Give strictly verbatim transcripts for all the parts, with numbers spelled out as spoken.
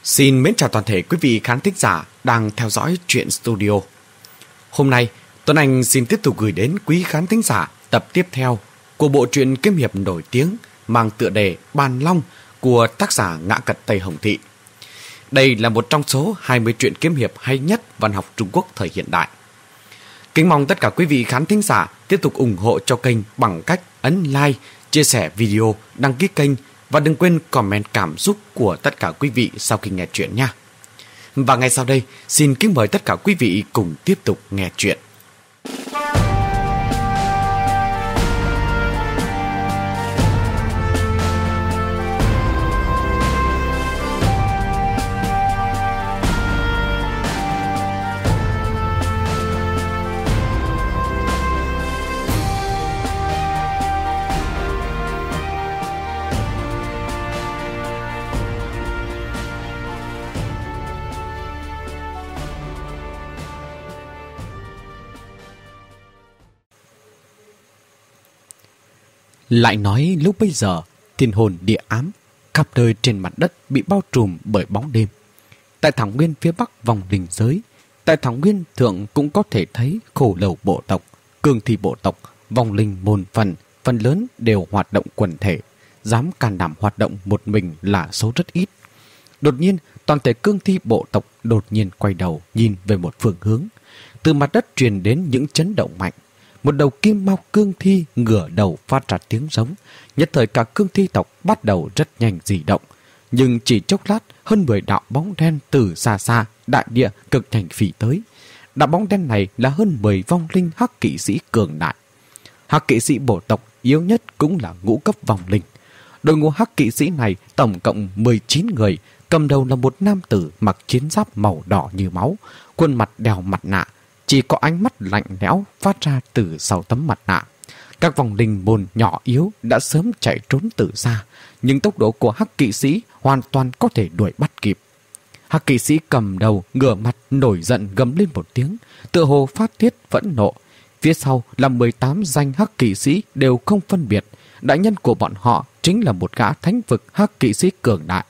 Xin mến chào toàn thể quý vị khán thính giả đang theo dõi Truyện Studio. Hôm nay, Tuấn Anh xin tiếp tục gửi đến quý khán thính giả tập tiếp theo của bộ truyện kiếm hiệp nổi tiếng mang tựa đề Bàn Long của tác giả Ngã Cật Tây Hồng Thị. Đây là một trong số hai mươi truyện kiếm hiệp hay nhất văn học Trung Quốc thời hiện đại. Kính mong tất cả quý vị khán thính giả tiếp tục ủng hộ cho kênh bằng cách ấn like, chia sẻ video, đăng ký kênh và đừng quên comment cảm xúc của tất cả quý vị sau khi nghe chuyện nha. Và ngay sau đây, xin kính mời tất cả quý vị cùng tiếp tục nghe chuyện. Lại nói lúc bấy giờ, thiên hồn địa ám, khắp nơi trên mặt đất bị bao trùm bởi bóng đêm. Tại thảo nguyên phía bắc vòng đình giới, tại thảo nguyên thượng cũng có thể thấy khổ lầu bộ tộc, cương thi bộ tộc, vòng linh môn phần, phần lớn đều hoạt động quần thể, dám can đảm hoạt động một mình là số rất ít. Đột nhiên, toàn thể cương thi bộ tộc đột nhiên quay đầu nhìn về một phương hướng. Từ mặt đất truyền đến những chấn động mạnh. Một đầu kim mao cương thi ngửa đầu phát ra tiếng giống. Nhất thời cả cương thi tộc bắt đầu rất nhanh dị động. Nhưng chỉ chốc lát, hơn mười đạo bóng đen từ xa xa, đại địa cực nhanh phỉ tới. Đạo bóng đen này là hơn mười vong linh hắc kỵ sĩ cường đại. Hắc kỵ sĩ bộ tộc yếu nhất cũng là ngũ cấp vong linh. Đội ngũ hắc kỵ sĩ này tổng cộng mười chín người, cầm đầu là một nam tử mặc chiến giáp màu đỏ như máu, khuôn mặt đeo mặt nạ. Chỉ có ánh mắt lạnh lẽo phát ra từ sau tấm mặt nạ. Các vòng linh môn nhỏ yếu đã sớm chạy trốn từ xa, nhưng tốc độ của hắc kỵ sĩ hoàn toàn có thể đuổi bắt kịp. Hắc kỵ sĩ cầm đầu ngửa mặt nổi giận gầm lên một tiếng, tựa hồ phát tiết phẫn nộ. Phía sau là mười tám danh hắc kỵ sĩ đều không phân biệt. Đại nhân của bọn họ chính là một gã thánh vực hắc kỵ sĩ cường đại.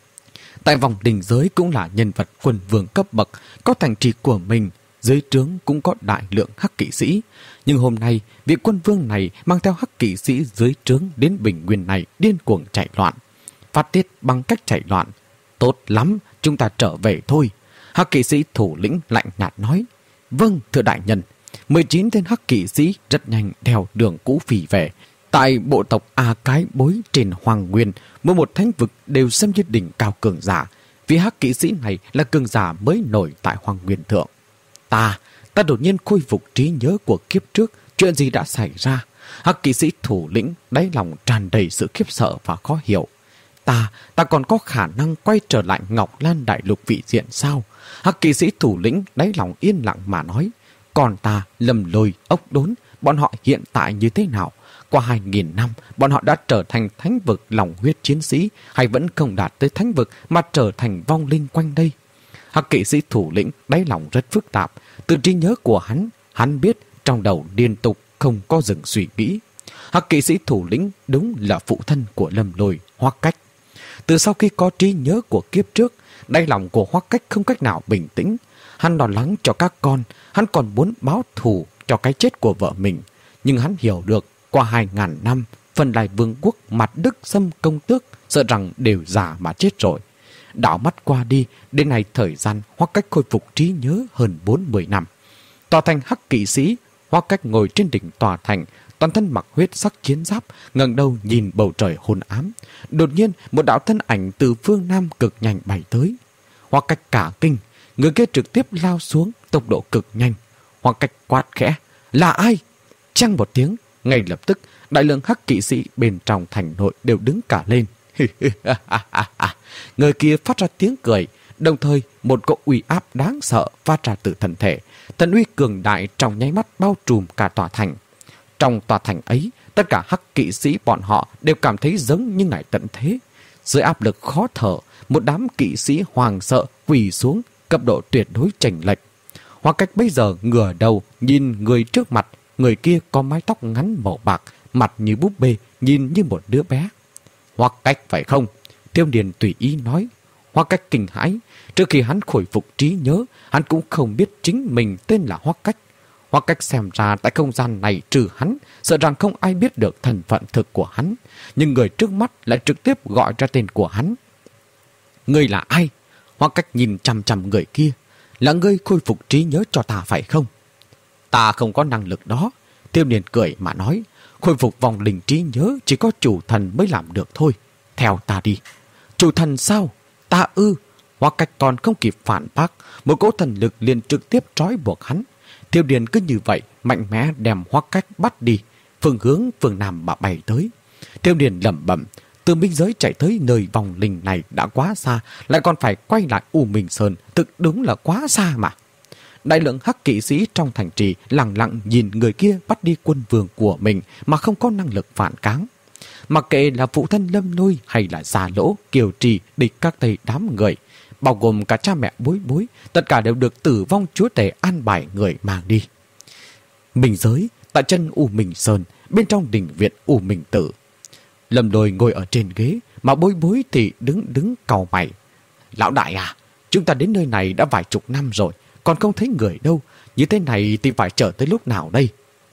Tại vòng đình giới cũng là nhân vật quân vương cấp bậc, có thành trì của mình. Dưới trướng cũng có đại lượng hắc kỵ sĩ. Nhưng hôm nay, vị quân vương này mang theo hắc kỵ sĩ dưới trướng đến bình nguyên này điên cuồng chạy loạn. Phát tiết bằng cách chạy loạn. Tốt lắm, chúng ta trở về thôi. Hắc kỵ sĩ thủ lĩnh lạnh nhạt nói. Vâng, thưa đại nhân. mười chín tên hắc kỵ sĩ rất nhanh theo đường cũ phì về. Tại bộ tộc A Cái Bối trên Hoàng Nguyên, mỗi một thánh vực đều xem như đỉnh cao cường giả. Vì hắc kỵ sĩ này là cường giả mới nổi tại Hoàng Nguyên thượng. Ta, ta đột nhiên khôi phục trí nhớ của kiếp trước, chuyện gì đã xảy ra? Hắc kỵ sĩ thủ lĩnh đáy lòng tràn đầy sự khiếp sợ và khó hiểu. Ta, ta còn có khả năng quay trở lại Ngọc Lan Đại Lục vị diện sao? Hắc kỵ sĩ thủ lĩnh đáy lòng yên lặng mà nói. Còn ta, Lâm Lôi, Ốc Đốn, bọn họ hiện tại như thế nào? Qua hai nghìn năm, bọn họ đã trở thành thánh vực lòng huyết chiến sĩ, hay vẫn không đạt tới thánh vực mà trở thành vong linh quanh đây? Hắc kỵ sĩ thủ lĩnh đáy lòng rất phức tạp. Từ trí nhớ của hắn, hắn biết trong đầu liên tục không có dừng suy nghĩ. Hắc kỵ sĩ thủ lĩnh đúng là phụ thân của Lâm Lôi, Hoắc Cách. Từ sau khi có trí nhớ của kiếp trước, đáy lòng của Hoắc Cách không cách nào bình tĩnh. Hắn lo lắng cho các con, hắn còn muốn báo thù cho cái chết của vợ mình. Nhưng hắn hiểu được, qua hai ngàn năm, phần lại vương quốc mặt Đức Xâm công tước sợ rằng đều già mà chết rồi. Đảo mắt qua đi, đến nay thời gian Hoắc Cách khôi phục trí nhớ hơn bốn mươi năm. Tòa thành hắc kỵ sĩ, Hoắc Cách ngồi trên đỉnh tòa thành, toàn thân mặc huyết sắc chiến giáp, ngẩng đầu nhìn bầu trời hôn ám. Đột nhiên, một đạo thân ảnh từ phương Nam cực nhanh bay tới. Hoắc Cách cả kinh, người kia trực tiếp lao xuống, tốc độ cực nhanh. Hoắc Cách quát khẽ, là ai? Chăng một tiếng, ngay lập tức, đại lượng hắc kỵ sĩ bên trong thành nội đều đứng cả lên. Người kia phát ra tiếng cười, đồng thời một cỗ uy áp đáng sợ phát ra từ thân thể. Thần uy cường đại trong nháy mắt bao trùm cả tòa thành. Trong tòa thành ấy, tất cả hắc kỵ sĩ bọn họ đều cảm thấy giống như ngày tận thế. Dưới áp lực khó thở, một đám kỵ sĩ hoàng sợ quỳ xuống, cấp độ tuyệt đối chênh lệch. Hoắc Cách bây giờ ngửa đầu nhìn người trước mặt, người kia có mái tóc ngắn màu bạc, mặt như búp bê, nhìn như một đứa bé. Hoắc Cách phải không? Tiêu Điền tùy ý nói. Hoa Cách kinh hãi. Trước khi hắn khôi phục trí nhớ, hắn cũng không biết chính mình tên là Hoa Cách. Hoa Cách xem ra tại không gian này trừ hắn, sợ rằng không ai biết được thân phận thực của hắn. Nhưng người trước mắt lại trực tiếp gọi ra tên của hắn. Ngươi là ai? Hoa Cách nhìn chằm chằm người kia. Là ngươi khôi phục trí nhớ cho ta phải không? Ta không có năng lực đó. Tiêu Niên cười mà nói. Khôi phục vòng linh trí nhớ chỉ có chủ thần mới làm được thôi. Theo ta đi. Chủ thần sao? Ta ư? Hoa Cách còn không kịp phản bác, một cỗ thần lực liền trực tiếp trói buộc hắn. Tiêu Điền cứ như vậy mạnh mẽ đem Hoa Cách bắt đi, phương hướng phương Nam mà bay tới. Tiêu Điền lẩm bẩm, từ minh giới chạy tới nơi vòng linh này đã quá xa, lại còn phải quay lại U Minh Sơn, thực đúng là quá xa mà. Đại lượng hắc kỵ sĩ trong thành trì lặng lặng nhìn người kia bắt đi quân vương của mình mà không có năng lực phản kháng. Mặc kệ là phụ thân Lâm Lôi hay là Già Lỗ, Kiều Trì, địch các thầy đám người, bao gồm cả cha mẹ Bối Bối, tất cả đều được tử vong chúa tể an bài người mang đi. Minh giới, tại chân U Minh Sơn, bên trong đình viện U Minh Tử. Lâm Lôi ngồi ở trên ghế, mà Bối Bối thì đứng đứng cau mày. Lão đại à, chúng ta đến nơi này đã vài chục năm rồi, còn không thấy người đâu, như thế này thì phải chờ tới lúc nào đây?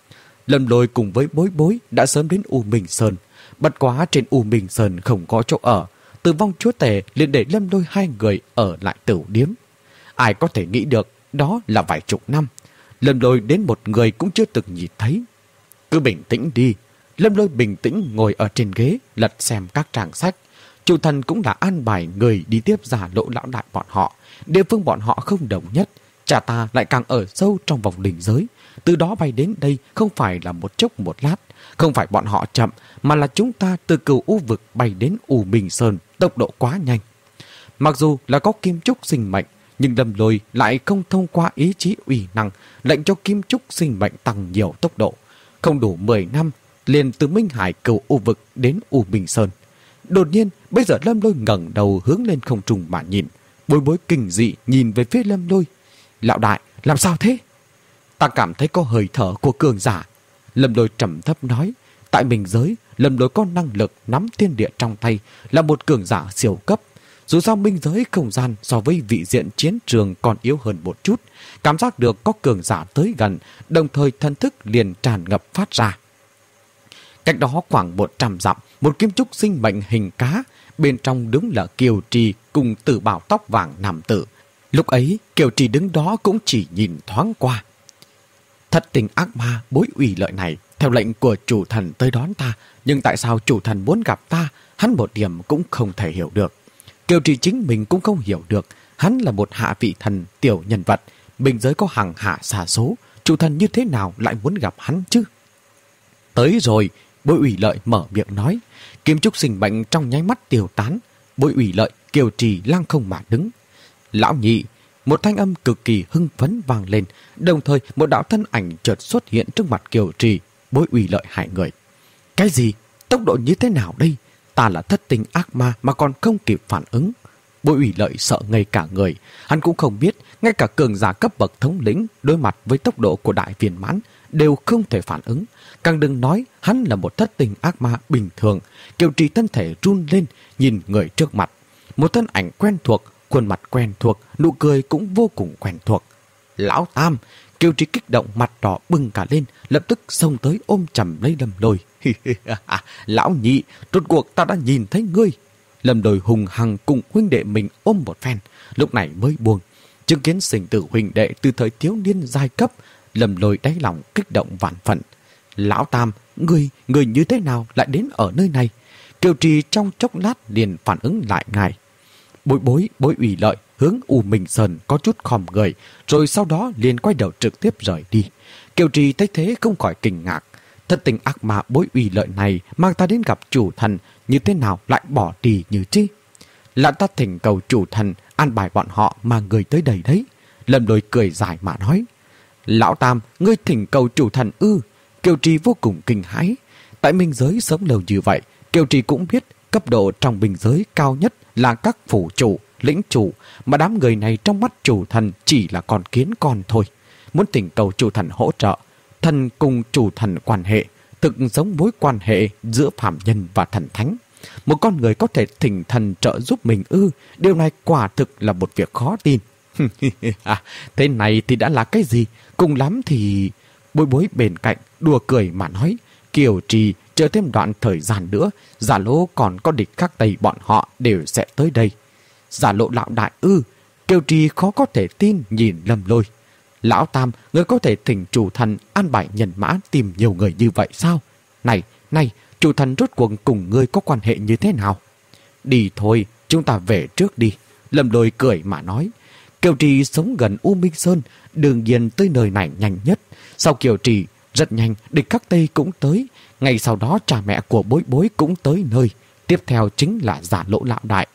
Lâm Lôi cùng với Bối Bối đã sớm đến U Minh Sơn, bất quá trên U Minh Sơn không có chỗ ở. Tử vong chúa tể liền để Lâm Lôi hai người ở lại tửu điếm. Ai có thể nghĩ được đó là vài chục năm. Lâm Lôi đến một người cũng chưa từng nhìn thấy. Cứ bình tĩnh đi. Lâm Lôi bình tĩnh ngồi ở trên ghế lật xem các trang sách. Chủ thần cũng đã an bài người đi tiếp Giả Lỗ lão đại bọn họ. Địa phương bọn họ không đồng nhất. Cha ta lại càng ở sâu trong vòng linh giới. Từ đó bay đến đây không phải là một chốc một lát. Không phải bọn họ chậm, mà là chúng ta từ Cửu U vực bay đến U Minh Sơn, tốc độ quá nhanh. Mặc dù là có kim trúc sinh mệnh, nhưng Lâm Lôi lại không thông qua ý chí uy năng lệnh cho kim trúc sinh mệnh tăng nhiều tốc độ. Không đủ mười năm, liền từ Minh Hải Cửu U vực đến U Minh Sơn. Đột nhiên, bây giờ Lâm Lôi ngẩng đầu hướng lên không trung mà nhìn. Bối Bối kinh dị nhìn về phía Lâm Lôi. Lão đại, làm sao thế? Ta cảm thấy có hơi thở của cường giả. Lâm Lôi trầm thấp nói. Tại Minh giới, Lâm Lôi có năng lực nắm thiên địa trong tay, là một cường giả siêu cấp. Dù sao minh giới không gian so với vị diện chiến trường còn yếu hơn một chút, cảm giác được có cường giả tới gần, đồng thời thân thức liền tràn ngập phát ra. Cách đó khoảng một trăm dặm, một kim trúc sinh mệnh hình cá, bên trong đứng là Kiều Trì cùng Tử Bảo tóc vàng nam tử. Lúc ấy, Kiều Trì đứng đó cũng chỉ nhìn thoáng qua. Thật tình ác ma Bối Ủy Lợi này, theo lệnh của chủ thần tới đón ta, nhưng tại sao chủ thần muốn gặp ta, hắn một điểm cũng không thể hiểu được. Kiều Trì chính mình cũng không hiểu được, hắn là một hạ vị thần tiểu nhân vật, bình giới có hàng hạ xa số, chủ thần như thế nào lại muốn gặp hắn chứ? Tới rồi, Bối Ủy Lợi mở miệng nói, kim trúc sinh bệnh trong nháy mắt tiêu tán. Bối Ủy Lợi, Kiều Trì lăng không mà đứng. Lão nhị, một thanh âm cực kỳ hưng phấn vang lên, đồng thời một đạo thân ảnh chợt xuất hiện trước mặt Kiều Trì. Bối Ủy Lợi hai người. Cái gì? Tốc độ như thế nào đây? Ta là thất tình ác ma mà còn không kịp phản ứng. Bối Ủy Lợi sợ ngây cả người. Hắn cũng không biết, ngay cả cường giả cấp bậc thống lĩnh đối mặt với tốc độ của đại viên mãn đều không thể phản ứng. Càng đừng nói hắn là một thất tình ác ma bình thường. Kiều Trì thân thể run lên, nhìn người trước mặt. Một thân ảnh quen thuộc, khuôn mặt quen thuộc, nụ cười cũng vô cùng quen thuộc. Lão Tam! Kiều Trì kích động mặt đỏ bừng cả lên, lập tức xông tới ôm chầm lấy Lâm Lôi. Lão nhị, rốt cuộc ta đã nhìn thấy ngươi. Lâm Lôi hùng hăng cùng huynh đệ mình ôm một phen, lúc này mới buông. Chứng kiến sinh tử huynh đệ từ thời thiếu niên giai cấp, Lâm Lôi đáy lòng kích động vạn phần. Lão Tam, ngươi, ngươi như thế nào lại đến ở nơi này? Kiều Trì trong chốc lát liền phản ứng lại ngài. Bối bối, Bối Ủy Lợi hướng U Minh Sơn có chút khom người, rồi sau đó liền quay đầu trực tiếp rời đi. Kiều Trì thấy thế không khỏi kinh ngạc. Thật tình ác ma Bối Ủy Lợi này mang ta đến gặp chủ thần, như thế nào lại bỏ đi như chi? Là ta thỉnh cầu chủ thần an bài bọn họ mà người tới đây đấy. Lâm Lôi cười dài mà nói. Lão Tam, ngươi thỉnh cầu chủ thần ư? Kiều Trì vô cùng kinh hãi. Tại minh giới sống lâu như vậy, Kiều Trì cũng biết cấp độ trong minh giới cao nhất là các phủ chủ, lĩnh chủ, mà đám người này trong mắt chủ thần chỉ là con kiến con thôi. Muốn thỉnh cầu chủ thần hỗ trợ, thần cùng chủ thần quan hệ, thực giống mối quan hệ giữa phạm nhân và thần thánh. Một con người có thể thỉnh thần trợ giúp mình ư? Điều này quả thực là một việc khó tin. À, thế này thì đã là cái gì? Cùng lắm thì... Bối bối bên cạnh đùa cười mà nói, Kiều Trì chờ thêm đoạn thời gian nữa, Giả Lỗ còn có địch các Tây bọn họ đều sẽ tới đây. Giả Lộ lão đại ư? Kiều Trì khó có thể tin nhìn Lâm Lôi. Lão Tam, người có thể thỉnh chủ thần an bài nhân mã tìm nhiều người như vậy sao? Này, này, chủ thần rốt cuộc cùng ngươi có quan hệ như thế nào? Đi thôi, chúng ta về trước đi. Lâm Lôi cười mà nói. Kiều Trì sống gần U Minh Sơn, đương nhiên tới nơi này nhanh nhất. Sau Kiều Trì, rất nhanh địch các Tây cũng tới. Ngay sau đó cha mẹ của Bối Bối cũng tới nơi. Tiếp theo chính là Giả Lỗ lão đại.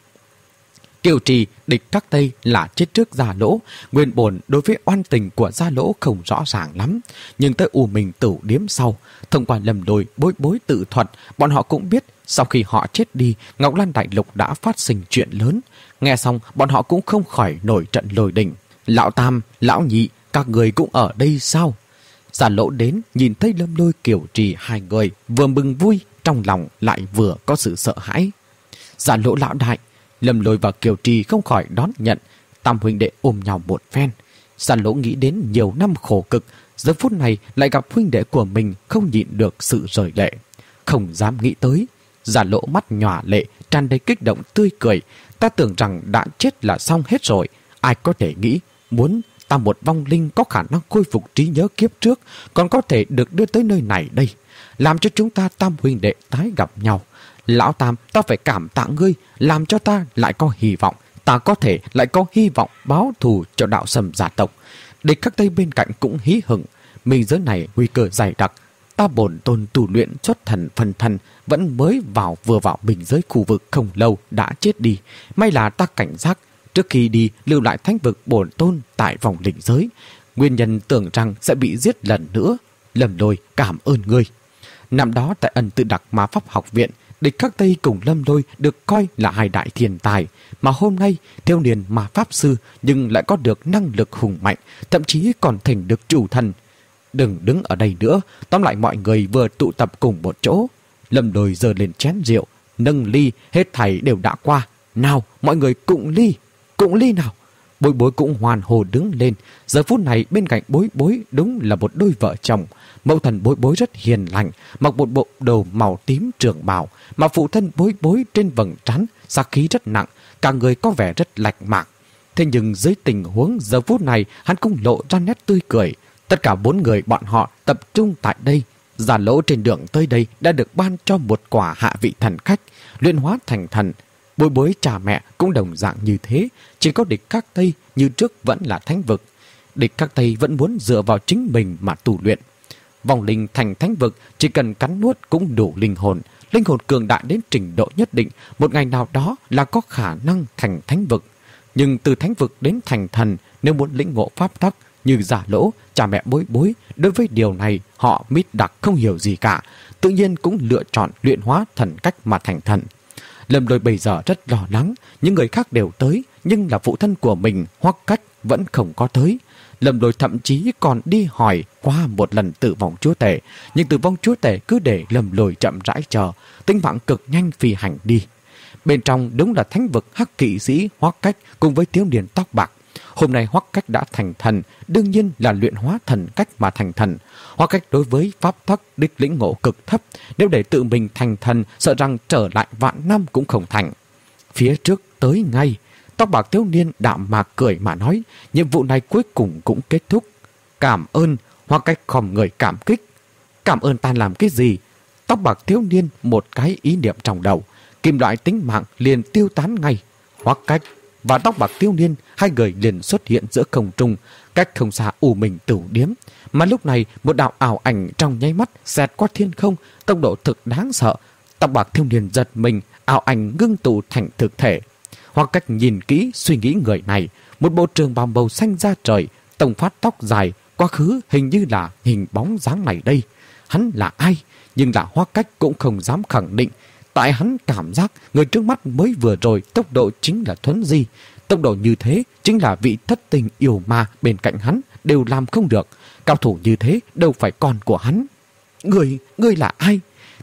Kiều Trì, địch các Tây là chết trước Gia Lỗ. Nguyên bổn đối với oan tình của Gia Lỗ không rõ ràng lắm. Nhưng tới U Minh Tử Điếm sau, thông qua Lâm Lôi, Bối Bối tự thuật, bọn họ cũng biết sau khi họ chết đi, Ngọc Lan Đại Lục đã phát sinh chuyện lớn. Nghe xong, bọn họ cũng không khỏi nổi trận lôi đình. Lão Tam, Lão Nhị, các người cũng ở đây sao? Gia Lỗ đến, nhìn thấy Lâm Lôi, Kiều Trì hai người, vừa mừng vui, trong lòng lại vừa có sự sợ hãi. Gia Lỗ lão đại, Lâm Lôi và Kiều Trì không khỏi đón nhận. Tam huynh đệ ôm nhau một phen. Gia Lỗ nghĩ đến nhiều năm khổ cực, giờ phút này lại gặp huynh đệ của mình, không nhịn được sự rời lệ. Không dám nghĩ tới. Gia Lỗ mắt nhòa lệ, tràn đầy kích động tươi cười. Ta tưởng rằng đã chết là xong hết rồi. Ai có thể nghĩ muốn ta một vong linh có khả năng khôi phục trí nhớ kiếp trước, còn có thể được đưa tới nơi này đây, làm cho chúng ta tam huynh đệ tái gặp nhau. Lão Tam, ta phải cảm tạ ngươi, làm cho ta lại có hy vọng. Ta có thể lại có hy vọng báo thù cho đạo Sầm gia tộc. Địch các Tây bên cạnh cũng hí hửng. Minh giới này nguy cơ dày đặc. Ta bổn tôn tu luyện xuất thần phân thân, vẫn mới vào vừa vào bình giới khu vực không lâu đã chết đi. May là ta cảnh giác, trước khi đi lưu lại thánh vực bổn tôn tại vòng linh giới. Nguyên nhân tưởng rằng sẽ bị giết lần nữa. Lâm Lôi, cảm ơn ngươi. Năm đó tại Ân Tự Đặc Ma Pháp Học Viện, địch các Tây cùng Lâm Lôi được coi là hai đại thiên tài, mà hôm nay thiếu niên ma pháp sư nhưng lại có được năng lực hùng mạnh, thậm chí còn thành được chủ thần. Đừng đứng ở đây nữa, tóm lại mọi người vừa tụ tập cùng một chỗ. Lâm Lôi giơ lên chén rượu, nâng ly, hết thảy đều đã qua. Nào, mọi người cụng ly, cụng ly nào. Bối Bối cũng hoàn hồ đứng lên. Giờ phút này bên cạnh Bối Bối đúng là một đôi vợ chồng. Mẫu thần Bối Bối rất hiền lành, mặc một bộ đồ màu tím trường bào, mà phụ thân Bối Bối trên vầng trán sát khí rất nặng, cả người có vẻ rất lạnh mạc. Thế nhưng dưới tình huống giờ phút này, hắn cũng lộ ra nét tươi cười. Tất cả bốn người bọn họ tập trung tại đây. Giả Lỗ trên đường tới đây đã được ban cho một quả hạ vị thần khách, luyện hóa thành thần. Bối Bối cha mẹ cũng đồng dạng như thế, chỉ có địch các Tây như trước vẫn là thánh vực. Địch các Tây vẫn muốn dựa vào chính mình mà tu luyện. Vòng linh thành thánh vực chỉ cần cắn nuốt cũng đủ linh hồn. Linh hồn cường đại đến trình độ nhất định, một ngày nào đó là có khả năng thành thánh vực. Nhưng từ thánh vực đến thành thần, nếu muốn lĩnh ngộ pháp tắc như Giả Lỗ, cha mẹ Bối Bối, đối với điều này họ mít đặc không hiểu gì cả, tự nhiên cũng lựa chọn luyện hóa thần cách mà thành thần. Lâm Lôi bây giờ rất lo lắng, những người khác đều tới, nhưng là phụ thân của mình Hoắc Cách vẫn không có tới. Lâm Lôi thậm chí còn đi hỏi qua một lần Tử Vong Chúa Tể, nhưng Tử Vong Chúa Tể cứ để Lâm Lôi chậm rãi chờ, tính mạng cực nhanh phi hành đi. Bên trong đúng là thánh vực Hắc Kỵ Sĩ Hoắc Cách cùng với thiếu niên tóc bạc. Hôm nay Hoắc Cách đã thành thần, đương nhiên là luyện hóa thần cách mà thành thần. Hoắc Cách đối với pháp tắc đích lĩnh ngộ cực thấp, nếu để tự mình thành thần, sợ rằng trở lại vạn năm cũng không thành. Phía trước tới ngay, tóc bạc thiếu niên đạm mạc cười mà nói, nhiệm vụ này cuối cùng cũng kết thúc. Cảm ơn. Hoắc Cách khom người cảm kích. Cảm ơn ta làm cái gì? Tóc bạc thiếu niên một cái ý niệm trong đầu, kim loại tính mạng liền tiêu tán ngay. Hoắc Cách và tóc bạc thiếu niên, hai người liền xuất hiện giữa không trung, cách không xa U Minh Tử Điếm. Mà lúc này một đạo ảo ảnh trong nháy mắt xẹt qua thiên không, tốc độ thực đáng sợ. Tóc bạc thiếu niên giật mình, ảo ảnh ngưng tụ thành thực thể. Hoặc Cách nhìn kỹ suy nghĩ người này, một bộ trường bào màu xanh da trời, tổng phát tóc dài, quá khứ hình như là hình bóng dáng này đây. Hắn là ai? Nhưng là Hoắc Cách cũng không dám khẳng định. Tại hắn cảm giác người trước mắt mới vừa rồi tốc độ chính là thuấn di. Tốc độ như thế chính là vị thất tình yêu ma bên cạnh hắn đều làm không được. Cao thủ như thế đâu phải con của hắn. Người, người là ai?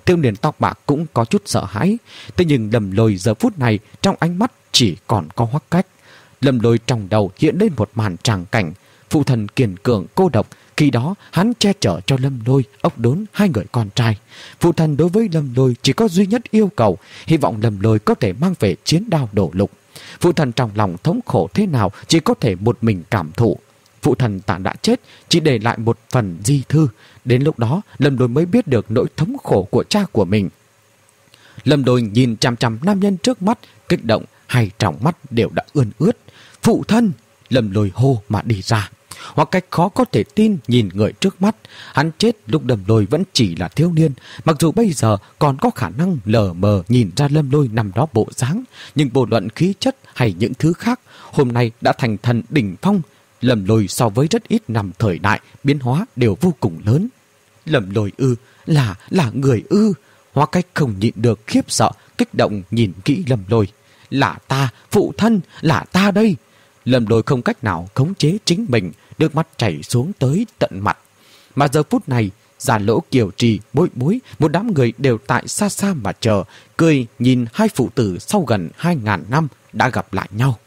thiếu niên tóc bạc cũng có chút sợ hãi. Thế nhưng Lâm Lôi giờ phút này trong ánh mắt chỉ còn có Hoắc Cách. Lâm Lôi trong đầu hiện lên một màn tràng cảnh. Phụ thần kiên cường cô độc, khi đó hắn che chở cho Lâm Lôi, Ốc Đốn hai người con trai. Phụ thần đối với Lâm Lôi chỉ có duy nhất yêu cầu, hy vọng Lâm Lôi có thể mang về chiến đao đổ lục. Phụ thần trong lòng thống khổ thế nào chỉ có thể một mình cảm thụ. Phụ thần ta đã chết, chỉ để lại một phần di thư. Đến lúc đó Lâm Lôi mới biết được nỗi thống khổ của cha của mình. Lâm Lôi nhìn chằm chằm nam nhân trước mắt, kích động, hai tròng mắt đều đã ươn ướt. Phụ thân! Lâm Lôi hô mà đi ra. Hoặc cách khó có thể tin nhìn người trước mắt. Hắn chết lúc Lâm Lôi vẫn chỉ là thiếu niên. Mặc dù bây giờ còn có khả năng lờ mờ nhìn ra Lâm Lôi nằm đó bộ dáng, nhưng vô luận khí chất hay những thứ khác, hôm nay đã thành thần đỉnh phong. Lâm Lôi so với rất ít năm thời đại biến hóa đều vô cùng lớn. Lâm Lôi ư, là, là người ư. Hóa cách không nhịn được khiếp sợ, kích động nhìn kỹ Lâm Lôi. Là ta, phụ thân, là ta đây. Lâm Lôi không cách nào khống chế chính mình, nước mắt chảy xuống tới tận mặt. Mà giờ phút này, Già Lỗ, Kiều Trì, Bối Bối, một đám người đều tại xa xa mà chờ, cười nhìn hai phụ tử sau gần hai ngàn năm đã gặp lại nhau.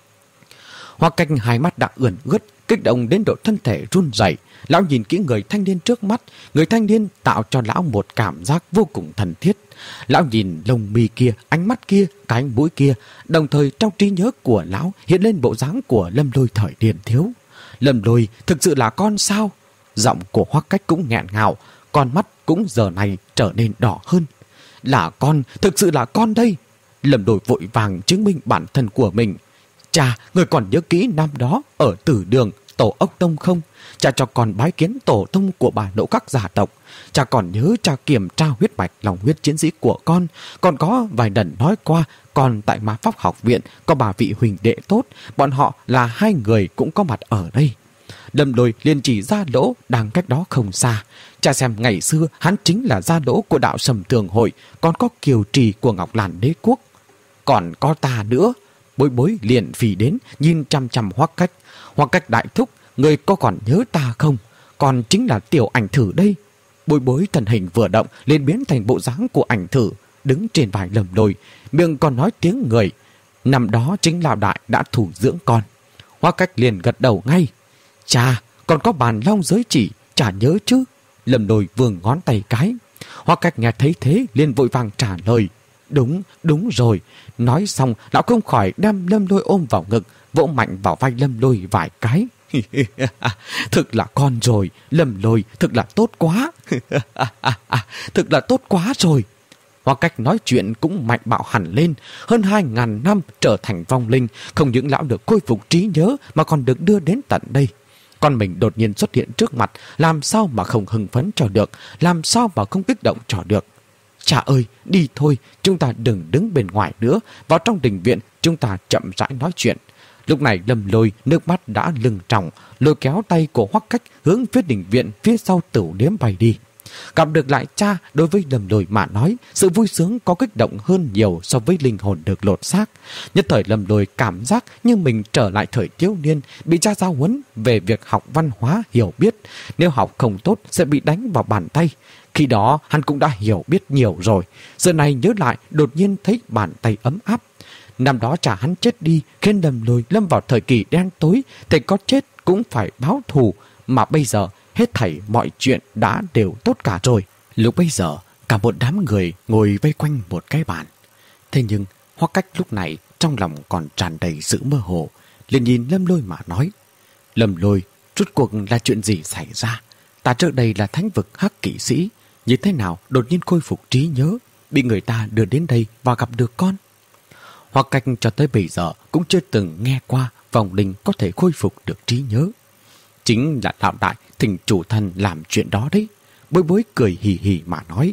Hoa Cách hai mắt đã ươn ướt, kích động đến độ thân thể run rẩy. Lão nhìn kỹ người thanh niên trước mắt, người thanh niên tạo cho lão một cảm giác vô cùng thân thiết. Lão nhìn lông mi kia, ánh mắt kia, cái mũi kia, đồng thời trong trí nhớ của lão hiện lên bộ dáng của Lâm Lôi thời niên thiếu. Lâm Lôi thực sự là con sao? Giọng của Hoắc Cách cũng nghẹn ngào, con mắt cũng giờ này trở nên đỏ hơn. Là con, thực sự là con đây. Lâm Lôi vội vàng chứng minh bản thân của mình. Cha, người còn nhớ kỹ năm đó ở Tử Đường tổ Ốc Tông không? Cha cho con bái kiến tổ tông của bà nội các gia tộc. Cha còn nhớ cha kiểm tra huyết mạch lòng huyết chiến sĩ của con. Còn có vài lần nói qua, còn tại Ma Pháp học viện có bà vị huỳnh đệ tốt, bọn họ là hai người cũng có mặt ở đây. Lâm Lôi liền chỉ Gia Lỗ đang cách đó không xa. Cha xem ngày xưa hắn chính là Gia Lỗ của đạo Sầm Tường Hội, còn có Kiều Trì của Ngọc Làn Đế Quốc. Còn có ta nữa. Bối Bối liền phì đến nhìn chăm chăm Hoắc Cách. Hoắc Cách đại thúc, người có còn nhớ ta không? Còn chính là tiểu ảnh thử đây. Bối Bối thân hình vừa động liền biến thành bộ dáng của ảnh thử, đứng trên vai Lâm Lôi, miệng còn nói tiếng người. Năm đó chính lão đại đã thủ dưỡng con. Hoắc Cách liền gật đầu ngay. Cha, còn có bàn long giới chỉ, chả nhớ chứ? Lâm Lôi vươn ngón tay cái. Hoắc Cách nghe thấy thế liền vội vàng trả lời. Đúng, đúng rồi. Nói xong, lão không khỏi đem Lâm Lôi ôm vào ngực, vỗ mạnh vào vai Lâm Lôi vài cái. Thực là con rồi, Lâm Lôi, thực là tốt quá. Thực là tốt quá rồi. Hoa Cách nói chuyện cũng mạnh bạo hẳn lên. Hơn hai ngàn năm trở thành vong linh, không những lão được khôi phục trí nhớ mà còn được đưa đến tận đây. Con mình đột nhiên xuất hiện trước mặt, làm sao mà không hưng phấn cho được, làm sao mà không kích động cho được. Cha ơi, đi thôi, chúng ta đừng đứng bên ngoài nữa, vào trong đình viện chúng ta chậm rãi nói chuyện. Lúc này Lâm Lôi nước mắt đã lưng tròng, lôi kéo tay của Hoắc Cách hướng phía đình viện phía sau Tửu Điếm bay đi. Gặp được lại cha, đối với Lâm Lôi mà nói, sự vui sướng có kích động hơn nhiều so với linh hồn được lột xác. Nhất thời Lâm Lôi cảm giác như mình trở lại thời thiếu niên, bị cha giáo huấn về việc học văn hóa hiểu biết. Nếu học không tốt sẽ bị đánh vào bàn tay. Khi đó hắn cũng đã hiểu biết nhiều rồi. Giờ này nhớ lại đột nhiên thấy bàn tay ấm áp. Năm đó cha hắn chết đi khiến Lâm Lôi lâm vào thời kỳ đen tối, thì có chết cũng phải báo thù. Mà bây giờ hết thảy mọi chuyện đã đều tốt cả rồi. Lúc bây giờ cả một đám người ngồi vây quanh một cái bàn. Thế nhưng Hoắc Cách lúc này trong lòng còn tràn đầy sự mơ hồ, liền nhìn Lâm Lôi mà nói. Lâm Lôi, rốt cuộc là chuyện gì xảy ra? Ta trước đây là thánh vực hắc kỵ sĩ, như thế nào đột nhiên khôi phục trí nhớ, bị người ta đưa đến đây và gặp được con? Hoắc Cách cho tới bây giờ cũng chưa từng nghe qua vong linh có thể khôi phục được trí nhớ. Chính là đạo đại thỉnh chủ thần làm chuyện đó đấy. Bối Bối cười hì hì mà nói.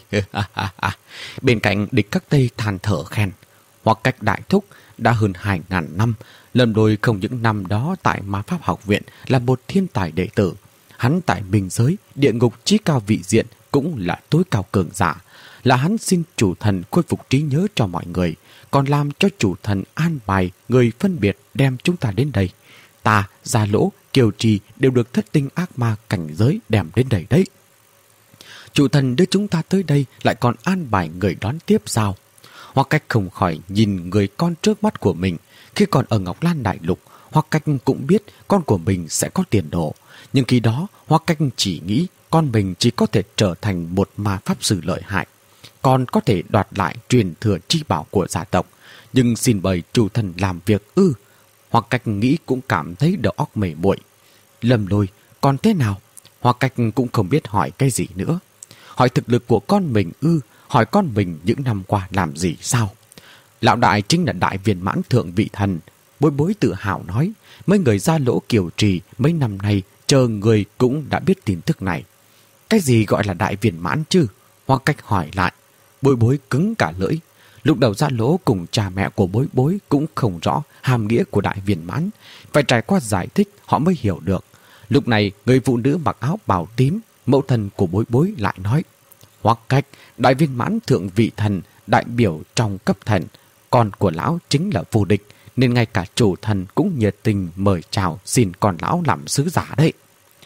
Bên cạnh địch các tây than thở khen. Hoắc Cách đại thúc đã hơn hai ngàn năm. Lâm Lôi không những năm đó tại Ma Pháp học viện là một thiên tài đệ tử. Hắn tại minh giới, địa ngục chí cao vị diện cũng là tối cao cường giả. Là hắn xin chủ thần khôi phục trí nhớ cho mọi người, còn làm cho chủ thần an bài người phân biệt đem chúng ta đến đây. Ta, Gia Lỗ, Kiều Trì đều được thất tinh ác ma cảnh giới đem đến đây đấy. Chủ thần đưa chúng ta tới đây lại còn an bài người đón tiếp sao? Hoa Cách không khỏi nhìn người con trước mắt của mình. Khi còn ở Ngọc Lan Đại Lục, Hoa Cách cũng biết con của mình sẽ có tiền đồ. Nhưng khi đó, Hoa Cách chỉ nghĩ con mình chỉ có thể trở thành một ma pháp sư lợi hại, còn có thể đoạt lại truyền thừa chi bảo của gia tộc. Nhưng xin bày chủ thần làm việc ư? Hoa Cách nghĩ cũng cảm thấy đầu óc mề muội. Lâm Lôi, còn thế nào? Hoa Cách cũng không biết hỏi cái gì nữa. Hỏi thực lực của con mình ư? Hỏi con mình những năm qua làm gì sao? Lão đại chính là đại viên mãn thượng vị thần. Bối Bối tự hào nói, mấy người Gia Lỗ Kiều Trì mấy năm nay chờ người cũng đã biết tin tức này. Cái gì gọi là đại viên mãn chứ? Hoa Cách hỏi lại. Bối Bối cứng cả lưỡi. Lúc đầu Gia Lỗ cùng cha mẹ của Bối Bối cũng không rõ hàm nghĩa của đại viên mãn. Phải trải qua giải thích họ mới hiểu được. Lúc này người phụ nữ mặc áo bào tím, mẫu thân của Bối Bối lại nói, Hoa Cách, đại viên mãn thượng vị thần, đại biểu trong cấp thần. Con của lão chính là vô địch, nên ngay cả chủ thần cũng nhiệt tình mời chào xin con lão làm sứ giả đấy.